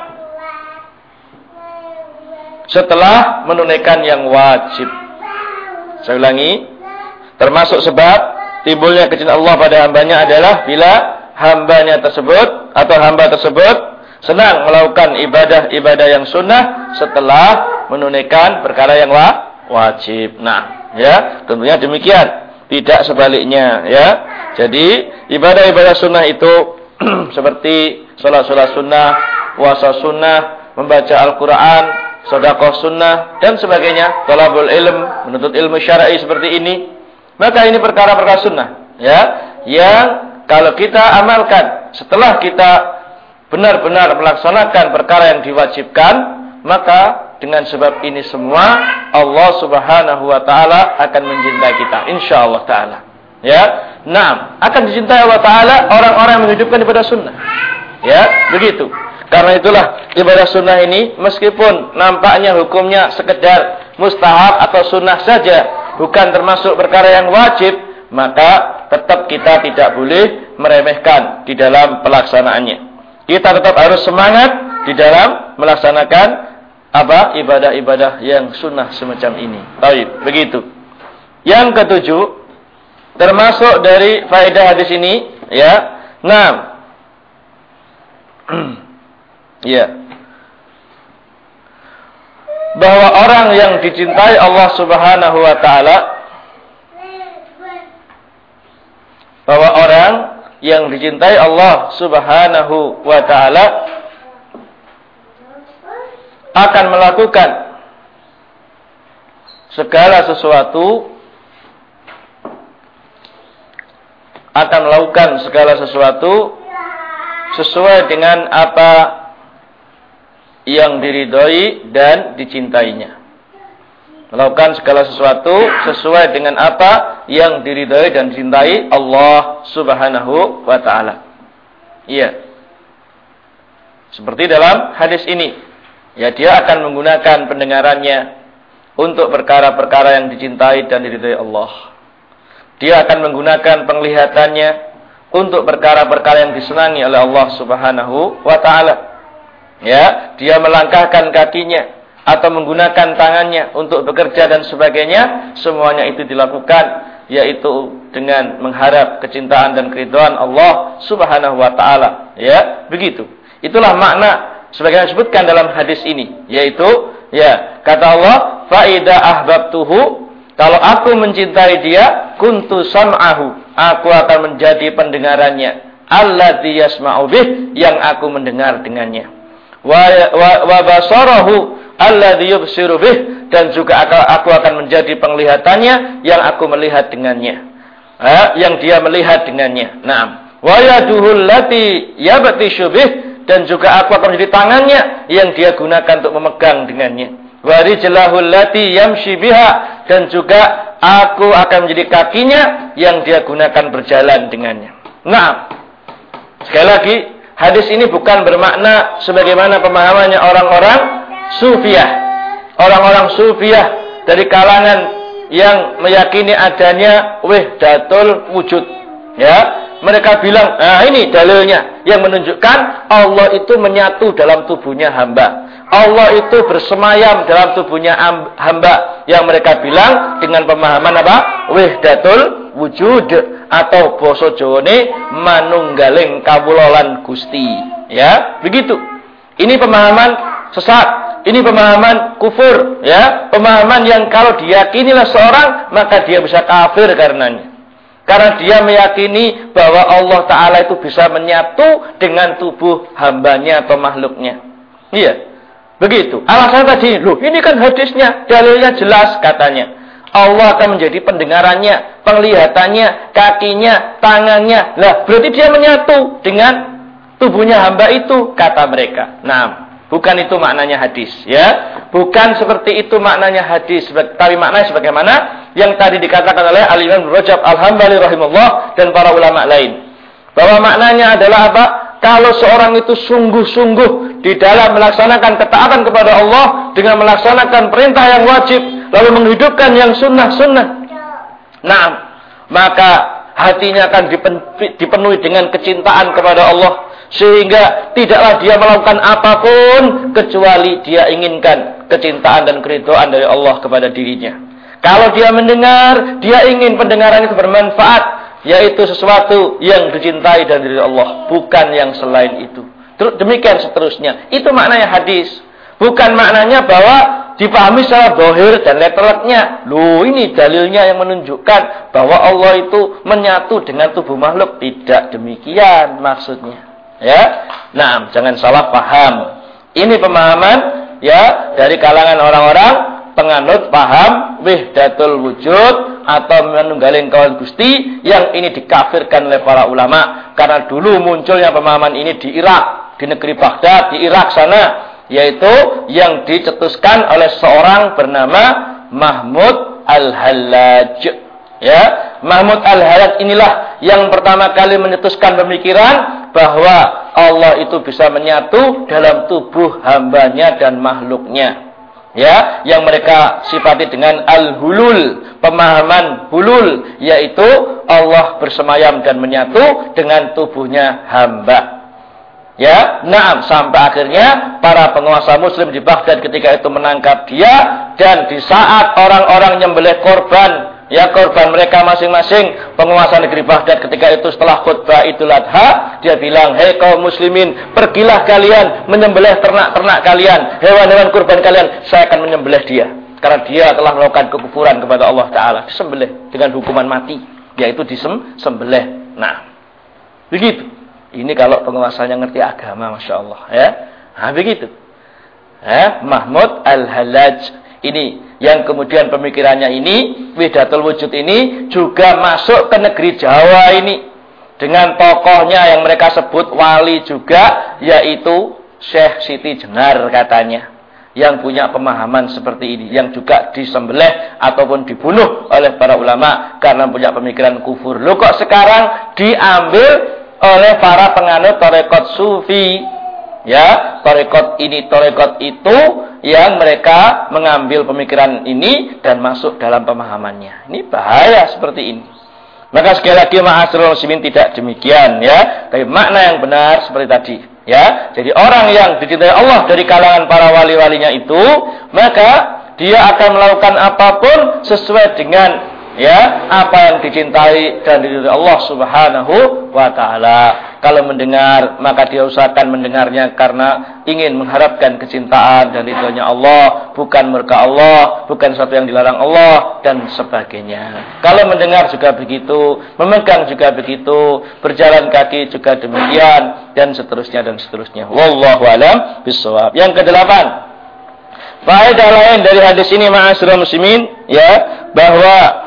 setelah menunaikan yang wajib. Saya ulangi, termasuk sebab timbulnya kecintaan Allah pada hambanya adalah bila hambanya tersebut atau hamba tersebut senang melakukan ibadah-ibadah yang sunnah setelah menunaikan perkara yang wajib. Nah, ya, tentunya demikian, tidak sebaliknya, ya. Jadi, ibadah-ibadah sunnah itu seperti salat-salat sunnah, puasa sunnah, membaca Al-Qur'an, sedekah sunnah dan sebagainya, thalabul ilm, menuntut ilmu syar'i seperti ini. Maka ini perkara-perkara sunnah, ya, yang kalau kita amalkan setelah kita benar-benar melaksanakan perkara yang diwajibkan, maka dengan sebab ini semua Allah Subhanahu wa taala akan mencintai kita insyaallah taala. Ya. Nah, akan dicintai Allah taala orang-orang yang menghidupkan ibadah sunnah. Ya, begitu. Karena itulah ibadah sunnah ini meskipun nampaknya hukumnya sekedar mustahab atau sunnah saja, bukan termasuk perkara yang wajib, maka tetap kita tidak boleh meremehkan di dalam pelaksanaannya. Kita tetap harus semangat di dalam melaksanakan ibadah-ibadah yang sunnah semacam ini. Baik, begitu. Yang ketujuh, termasuk dari faedah hadis ini, ya. Nah, ya. Bahwa orang yang dicintai Allah Subhanahu wa taala, bahwa orang yang dicintai Allah Subhanahu wa taala akan melakukan segala sesuatu, sesuai dengan apa yang diridhoi dan dicintainya. Melakukan segala sesuatu sesuai dengan apa yang diridhai dan dicintai Allah Subhanahu wa taala. Iya. Seperti dalam hadis ini, ya, dia akan menggunakan pendengarannya untuk perkara-perkara yang dicintai dan diridhai Allah. Dia akan menggunakan penglihatannya untuk perkara-perkara yang disenangi oleh Allah Subhanahu wa taala. Ya, dia melangkahkan kakinya atau menggunakan tangannya untuk bekerja dan sebagainya, semuanya itu dilakukan yaitu dengan mengharap kecintaan dan keridhaan Allah Subhanahu wa taala, ya, begitu. Itulah makna sebagaimana disebutkan dalam hadis ini, yaitu, ya, kata Allah, fa idza ahbabtuhu, kalau aku mencintai dia, kuntu sam'ahu, aku akan menjadi pendengarannya, alladzi yasma'u bih, yang aku mendengar dengannya, wa basarahu alladzi yubsiru bih, dan juga aku akan menjadi penglihatannya yang aku melihat dengannya, yang dia melihat dengannya. Naam. Wa yaduhul lati yabtishu bih, dan juga aku akan menjadi tangannya yang dia gunakan untuk memegang dengannya. Wa rijlahul lati yamshi biha, dan juga aku akan menjadi kakinya yang dia gunakan berjalan dengannya. Naam. Sekali lagi, hadis ini bukan bermakna sebagaimana pemahamannya orang-orang Sufiyah. Orang-orang Sufiyah dari kalangan yang meyakini adanya wahdatul wujud. Ya, mereka bilang, nah ini dalilnya yang menunjukkan Allah itu menyatu dalam tubuhnya hamba. Allah itu bersemayam dalam tubuhnya hamba. Yang mereka bilang dengan pemahaman apa? Wahdatul wujud, atau basa Jawane manunggaling kawula Gusti. Ya, begitu. Ini pemahaman sesat. Ini pemahaman kufur, ya, pemahaman yang kalau diyakini oleh seorang maka dia bisa kafir karenanya. Karena dia meyakini bahwa Allah Ta'ala itu bisa menyatu dengan tubuh hambanya atau makhluknya. Iya, begitu. Alasan tadi, loh ini kan hadisnya, dalilnya jelas katanya. Allah akan menjadi pendengarannya, penglihatannya, kakinya, tangannya. Lah, berarti dia menyatu dengan tubuhnya hamba itu, kata mereka. Nah, bukan itu maknanya hadis, ya. Bukan seperti itu maknanya hadis, tapi maknanya sebagaimana yang tadi dikatakan oleh Al-Imam Rajab Al-Hambali rahimahullah dan para ulama lain. Bahwa maknanya adalah apa? Kalau seorang itu sungguh-sungguh di dalam melaksanakan ketaatan kepada Allah dengan melaksanakan perintah yang wajib, lalu menghidupkan yang sunnah-sunnah. Nah, maka hatinya akan dipenuhi dengan kecintaan kepada Allah. Sehingga tidaklah dia melakukan apapun kecuali dia inginkan kecintaan dan keridhaan dari Allah kepada dirinya. Kalau dia mendengar, dia ingin pendengaran itu bermanfaat, yaitu sesuatu yang dicintai dari Allah, bukan yang selain itu. Demikian seterusnya. Itu maknanya hadis. Bukan maknanya bahwa dipahami secara zahir dan letternya. Loh, ini dalilnya yang menunjukkan bahwa Allah itu menyatu dengan tubuh makhluk. Tidak demikian maksudnya. Ya. Nah, jangan salah paham. Ini pemahaman ya dari kalangan orang-orang penganut paham wahdatul wujud atau menunggaling kawan Gusti, yang ini dikafirkan oleh para ulama karena dulu munculnya pemahaman ini di Irak, di negeri Baghdad, di Irak sana, yaitu yang dicetuskan oleh seorang bernama Mahmud Al-Hallaj. Ya, Mahmud Al-Hallaj inilah yang pertama kali mencetuskan pemikiran bahwa Allah itu bisa menyatu dalam tubuh hambanya dan makhluknya. Ya, yang mereka sifati dengan al-hulul, pemahaman hulul, yaitu Allah bersemayam dan menyatu dengan tubuhnya hamba. Ya, nah sampai akhirnya para penguasa muslim di Baghdad ketika itu menangkap dia, dan di saat orang-orang nyembelih korban, ya korban mereka masing-masing, penguasa negeri Baghdad ketika itu setelah khutbah Idul Adha, dia bilang, "Hei kaum muslimin, pergilah kalian menyembelih ternak-ternak kalian, hewan-hewan kurban kalian, saya akan menyembelih dia. Karena dia telah melakukan kekufuran kepada Allah Ta'ala." Disembelih dengan hukuman mati, yaitu disembelih. Nah, begitu. Ini kalau penguasanya ngerti agama, Masya Allah. Ya, nah, begitu. Mahmud Al-Hallaj ini, yang kemudian pemikirannya ini, wahdatul wujud ini, juga masuk ke negeri Jawa ini. Dengan tokohnya yang mereka sebut wali juga, yaitu Syekh Siti Jenar katanya. Yang punya pemahaman seperti ini. Yang juga disembelih ataupun dibunuh oleh para ulama karena punya pemikiran kufur. Loh, kok sekarang diambil oleh para penganut tarekat sufi, ya, tarekat ini, tarekat itu, yang mereka mengambil pemikiran ini dan masuk dalam pemahamannya. Ini bahaya seperti ini. Maka sekali lagi ma'asyiral muslimin, tidak demikian, ya. Tapi makna yang benar seperti tadi, ya. Jadi orang yang dicintai Allah dari kalangan para wali-walinya itu, maka dia akan melakukan apapun sesuai dengan, ya, apa yang dicintai dan diridhoi Allah Subhanahu wa Ta'ala. Kalau mendengar, maka dia usahakan mendengarnya karena ingin mengharapkan kecintaan dan ridhonya Allah, bukan murka Allah, bukan sesuatu yang dilarang Allah, dan sebagainya. Kalau mendengar juga begitu, memegang juga begitu, berjalan kaki juga demikian, dan seterusnya dan seterusnya. Wallahu a'lam bishawab. Yang ke-8, faedah lain dari hadis ini, ma'asyiral muslimin, ya, bahwa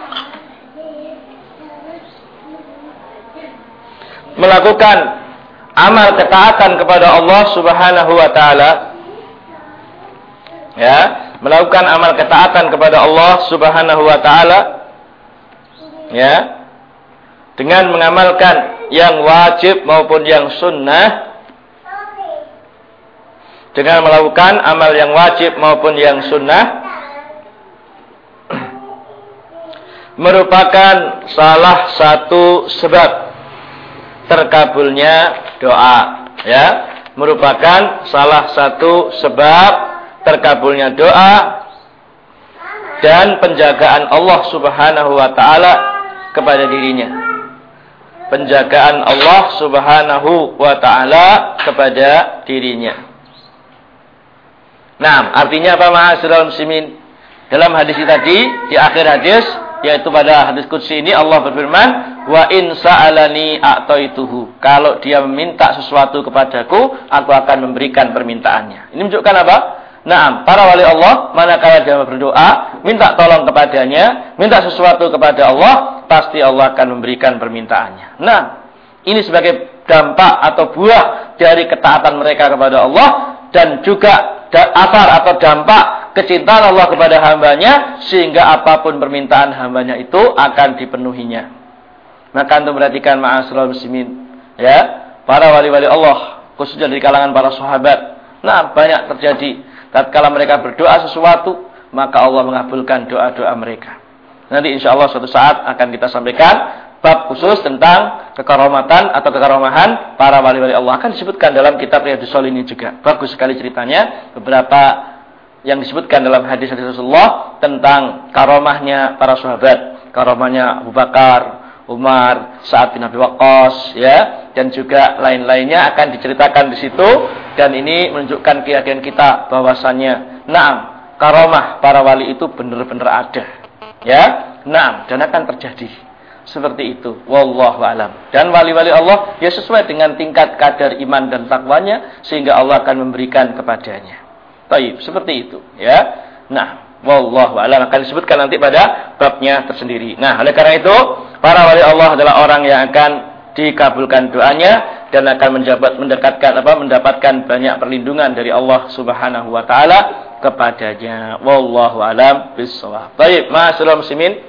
melakukan amal ketaatan kepada Allah Subhanahu wa Ta'ala, ya, melakukan amal ketaatan kepada Allah Subhanahu wa Ta'ala, ya, dengan mengamalkan yang wajib maupun yang sunnah, dengan melakukan amal yang wajib maupun yang sunnah, merupakan salah satu sebab terkabulnya doa, ya, merupakan salah satu sebab terkabulnya doa dan penjagaan Allah Subhanahu wa Ta'ala kepada dirinya. Penjagaan Allah Subhanahu wa Ta'ala kepada dirinya. Nah, artinya apa, ma'asyiral muslimin? Dalam hadis tadi, di akhir hadis, yaitu pada hadis qudsi ini, Allah berfirman, "Wa in sa'alani a'taituhu." Kalau dia meminta sesuatu kepadaku, aku akan memberikan permintaannya. Ini menunjukkan apa? Nah, para wali Allah, manakala dia berdoa, minta tolong kepadanya, minta sesuatu kepada Allah, pasti Allah akan memberikan permintaannya. Nah, ini sebagai dampak atau buah dari ketaatan mereka kepada Allah, dan juga asar atau dampak kecintaan Allah kepada hambanya, sehingga apapun permintaan hambanya itu akan dipenuhinya. Maka untuk perhatikan, ma'asyiral muslimin, ya, para wali-wali Allah, khususnya dari kalangan para sahabat. Nah, banyak terjadi tatkala mereka berdoa sesuatu, maka Allah mengabulkan doa-doa mereka. Nanti insyaallah suatu saat akan kita sampaikan bab khusus tentang kekaromatan atau kekaromahan para wali-wali Allah, akan disebutkan dalam kitab Riyadhus Shalihin juga. Bagus sekali ceritanya, beberapa yang disebutkan dalam hadis-hadis Rasulullah tentang karomahnya para sahabat, karomahnya Abu Bakar, Umar, Sa'ad bin Abi Waqqas, ya, dan juga lain-lainnya akan diceritakan di situ, dan ini menunjukkan keyakinan kita bahwasannya karamah para wali itu benar-benar ada, ya, dan akan terjadi seperti itu. Wallahu alam. Dan wali-wali Allah ya sesuai dengan tingkat kadar iman dan takwanya sehingga Allah akan memberikan kepadanya. Baik, seperti itu, ya. Wallahu a'lam, akan disebutkan nanti pada babnya tersendiri. Oleh karena itu, para wali Allah adalah orang yang akan dikabulkan doanya dan akan mendapatkan banyak perlindungan dari Allah Subhanahu wa taala kepadanya. Wallahu a'lam bishawab. Baik, ma'asyiral muslimin.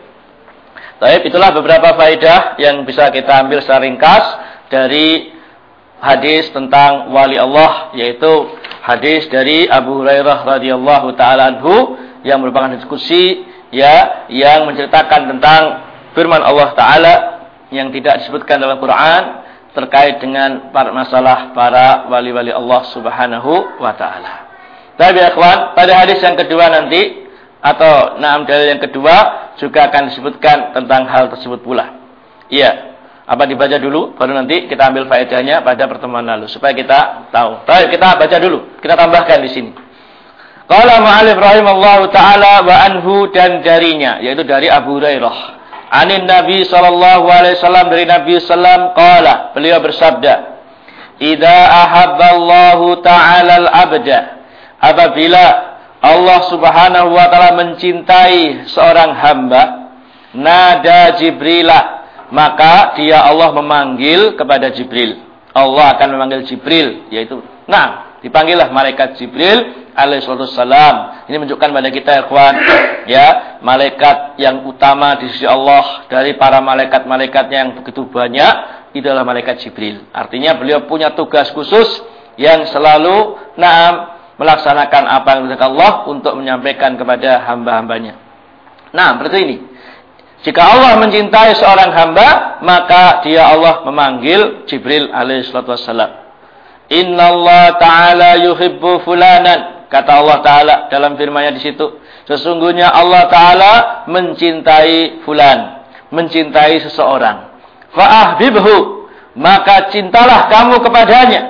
Baik, itulah beberapa faedah yang bisa kita ambil secara ringkas dari hadis tentang wali Allah, yaitu hadis dari Abu Hurairah radhiyallahu taala anhu yang merupakan diskusi yang menceritakan tentang firman Allah taala yang tidak disebutkan dalam Quran terkait dengan masalah para wali-wali Allah Subhanahu wa taala. Tapi ya ikhwan, pada hadis yang kedua nanti atau dalil yang kedua juga akan disebutkan tentang hal tersebut pula. Iya. Apa dibaca dulu baru nanti kita ambil faedahnya pada pertemuan lalu supaya kita tahu. Baik, kita baca dulu. Kita tambahkan di sini. Qala mu'allif rahimallahu taala wa anhu, dan darinya yaitu dari Abu Hurairah. Anin Nabi sallallahu alaihi wasallam, dari Nabi sallam qala, beliau bersabda, "Idza ahabballahu ta'ala al-'abda," apabila Allah Subhanahu wa taala mencintai seorang hamba, nada Jibrilah, maka dia Allah memanggil kepada Jibril. Allah akan memanggil Jibril, yaitu dipanggillah malaikat Jibril alaihissalam. Ini menunjukkan pada kita ikhwan, ya, malaikat yang utama di sisi Allah dari para malaikat-malaikatnya yang begitu banyak adalah malaikat Jibril. Artinya beliau punya tugas khusus yang selalu melaksanakan apa yang diperintahkan Allah untuk menyampaikan kepada hamba-hambanya. Berarti ini, jika Allah mencintai seorang hamba, maka dia Allah memanggil Jibril alaihissalam. Innallaha ta'ala yuhibbu fulanan, kata Allah Ta'ala dalam firman-Nya di situ, sesungguhnya Allah Ta'ala mencintai fulan, mencintai seseorang. Fa'ahbibhu, maka cintalah kamu kepadanya.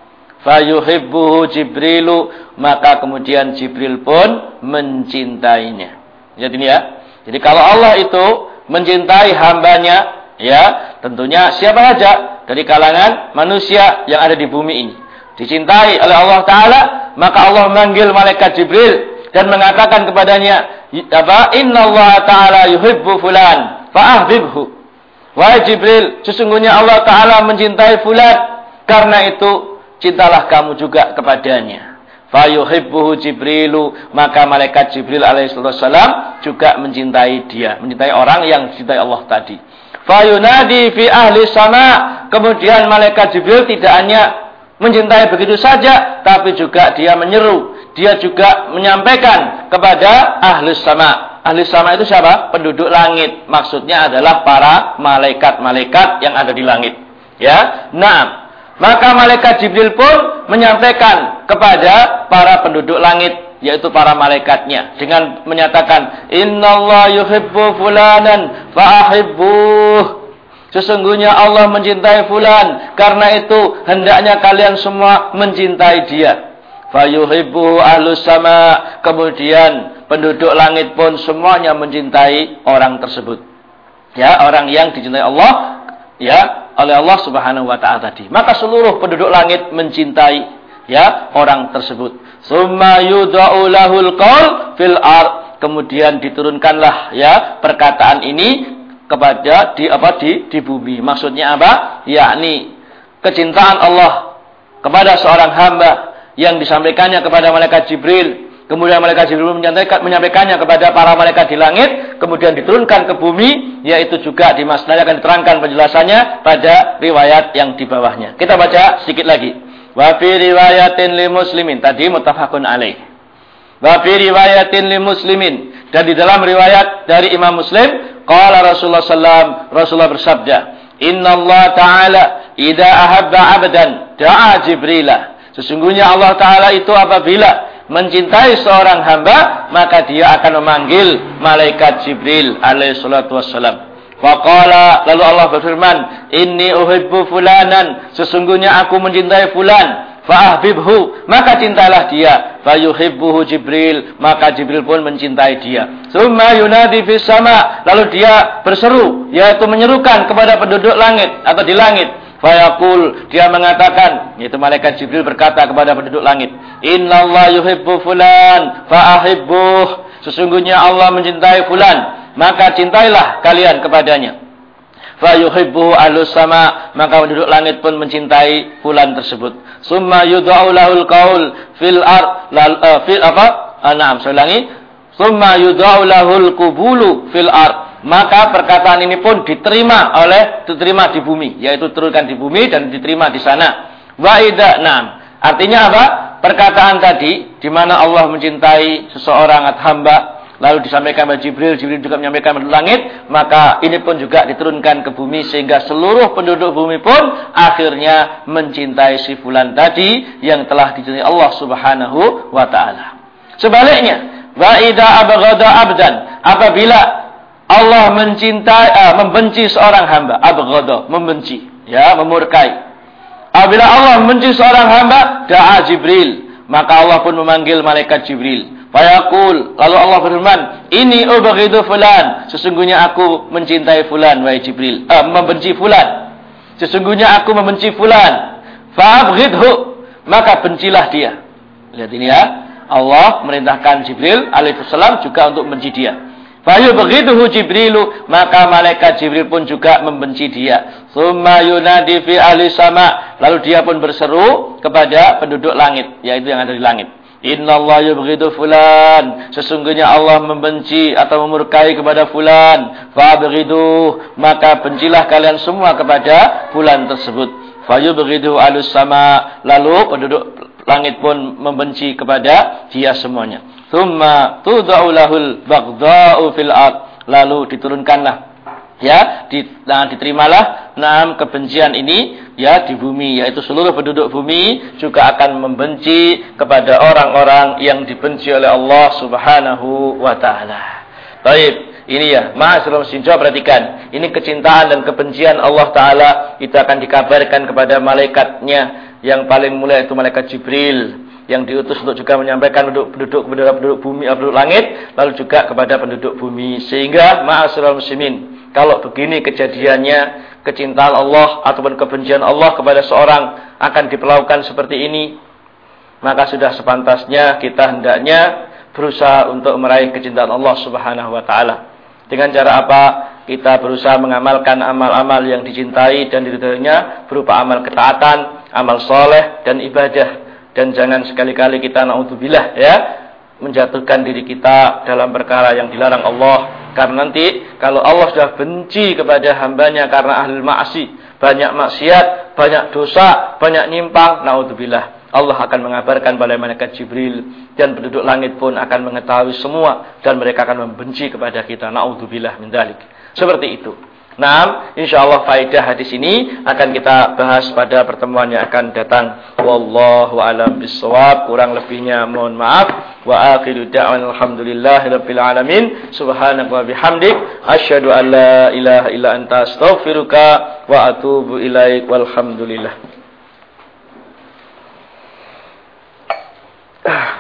Fayuhibbuhu Jibrilu, maka kemudian Jibril pun mencintainya. Jadi ini ya. Jadi kalau Allah itu mencintai hambanya, ya, tentunya siapa saja dari kalangan manusia yang ada di bumi ini dicintai oleh Allah Ta'ala, maka Allah memanggil malaikat Jibril dan mengatakan kepadanya, Innallaha ta'ala yuhibbu fulan fa'ahbibhu. Wahai Jibril, sesungguhnya Allah Ta'ala mencintai fulan, karena itu cintalah kamu juga kepadanya. Fayuhibbuhu Jibrilu, maka malaikat Jibril alaihissalam juga mencintai dia, mencintai orang yang dicintai Allah tadi. Fayunadi fi ahli sama, kemudian malaikat Jibril tidak hanya mencintai begitu saja, tapi juga dia menyeru, dia juga menyampaikan kepada ahli sama. Ahli sama itu siapa? Penduduk langit. Maksudnya adalah para malaikat-malaikat yang ada di langit. Ya, maka malaikat Jibril pun menyampaikan kepada para penduduk langit, yaitu para malaikatnya, dengan menyatakan, Innallaha yuhibbu fulanan fa'ahibbuh. Sesungguhnya Allah mencintai fulan, karena itu hendaknya kalian semua mencintai dia. Fayuhibbu ahlus sama, kemudian penduduk langit pun semuanya mencintai orang tersebut. Ya, orang yang dicintai Allah, ya, oleh Allah Subhanahu wa taala tadi. Maka seluruh penduduk langit mencintai, ya, orang tersebut. Summa yudha'u lahul qaul fil ard, kemudian diturunkanlah, ya, perkataan ini kepada di bumi. Maksudnya apa? Yakni kecintaan Allah kepada seorang hamba yang disampaikannya kepada malaikat Jibril, kemudian malaikat Jibril menyampaikannya kepada para malaikat di langit, kemudian diturunkan ke bumi, yaitu juga di masnad akan diterangkan penjelasannya pada riwayat yang di bawahnya. Kita baca sedikit lagi. Wa fi riwayatin li muslimin, tadi muttafaqun alaih. Wa fi riwayatin li muslimin, dan di dalam riwayat dari Imam Muslim, qala Rasulullah sallallahu, Rasulullah bersabda, Innallaha ta'ala idza ahabba 'abdan da'a Jibrilah. Sesungguhnya Allah Ta'ala itu apabila mencintai seorang hamba, maka dia akan memanggil malaikat Jibril alaihissalatu wassalam. Faqala, lalu Allah berfirman, inni uhibbu fulanan, sesungguhnya aku mencintai fulan. Fa'ahbibhu, maka cintailah dia. Fayuhibbuhu Jibril, maka Jibril pun mencintai dia. Summa yunadi fis sama, lalu dia berseru, yaitu menyerukan kepada penduduk langit atau di langit. Fayaqul, dia mengatakan, yaitu malaikat Jibril berkata kepada penduduk langit, innallaha yuhibbu fulan fa'ahibbuh, sesungguhnya Allah mencintai fulan, maka cintailah kalian kepadanya. Fayuhibbu ahlus sama, maka penduduk langit pun mencintai fulan tersebut. Summa yudha'u lahul qaul fil ard, fil apa? Saya ulangi. Summa yudha'u lahul qubulu fil ard, maka perkataan ini pun diterima di bumi, yaitu turunkan di bumi dan diterima di sana. Wa idza artinya apa? Perkataan tadi di mana Allah mencintai seseorang atau hamba, lalu disampaikan oleh Jibril, Jibril juga menyampaikan ke langit, maka ini pun juga diturunkan ke bumi sehingga seluruh penduduk bumi pun akhirnya mencintai si fulan tadi yang telah dicintai Allah Subhanahu wa taala. Sebaliknya, wa idza abghada abdan, apabila Allah membenci seorang hamba, abghada, membenci, ya, memurkai. Apabila Allah membenci seorang hamba, da'a Jibril, maka Allah pun memanggil malaikat Jibril. Fayaqul, lalu Allah berfirman, ini ubghidu fulan, sesungguhnya aku mencintai fulan, wahai Jibril, membenci fulan. Sesungguhnya aku membenci fulan. Fa'abghidhu, maka bencilah dia. Lihat ini ya, Allah merintahkan Jibril alaihissalam juga untuk membenci dia. Fayubghidhu Jibrilu, maka malaikat Jibril pun juga membenci dia. Tsumma yunadi fi ahli sama, lalu dia pun berseru kepada penduduk langit, yaitu yang ada di langit. Innallaha yubghidu fulan, sesungguhnya Allah membenci atau memurkai kepada fulan. Fa'abghidu, maka bencilah kalian semua kepada fulan tersebut. Fayubghidu alus sama, lalu penduduk langit pun membenci kepada dia semuanya. Tsumma tud'u lahul baghdha'u fil ard, lalu diturunkanlah, ya, diterimalah kebencian ini, ya, di bumi, yaitu seluruh penduduk bumi juga akan membenci kepada orang-orang yang dibenci oleh Allah Subhanahu wa taala. Baik, ini ya, ma'asyiral muslimin, perhatikan, ini kecintaan dan kebencian Allah taala itu akan dikabarkan kepada malaikatnya yang paling mulia, itu malaikat Jibril, yang diutus untuk juga menyampaikan penduduk bumi, penduduk langit, lalu juga kepada penduduk bumi. Sehingga ma'asyiral muslimin, kalau begini kejadiannya, kecintaan Allah ataupun kebencian Allah kepada seorang akan diperlakukan seperti ini, maka sudah sepantasnya kita hendaknya berusaha untuk meraih kecintaan Allah Subhanahu wa taala. Dengan cara apa? Kita berusaha mengamalkan amal-amal yang dicintai dan diridhoinya berupa amal ketaatan, amal soleh dan ibadah. Dan jangan sekali-kali kita naudzubillah, ya, menjatuhkan diri kita dalam perkara yang dilarang Allah. Karena nanti kalau Allah sudah benci kepada hambanya karena ahli ma'asi, banyak maksiat, banyak dosa, banyak nyimpang, naudzubillah, Allah akan mengabarkan pada malaikat Jibril, dan penduduk langit pun akan mengetahui semua, dan mereka akan membenci kepada kita, naudzubillah min dzalik. Seperti itu. Nah, insyaallah faedah hadis ini akan kita bahas pada pertemuan yang akan datang. Wallahu a'lam bishawab. Kurang lebihnya mohon maaf. Wa akhiru da'wana alhamdulillahirabbil alamin. Subhanaka wa bihamdik asyhadu an la ilaha illa anta astaghfiruka wa atubu ilaik. Walhamdulillah.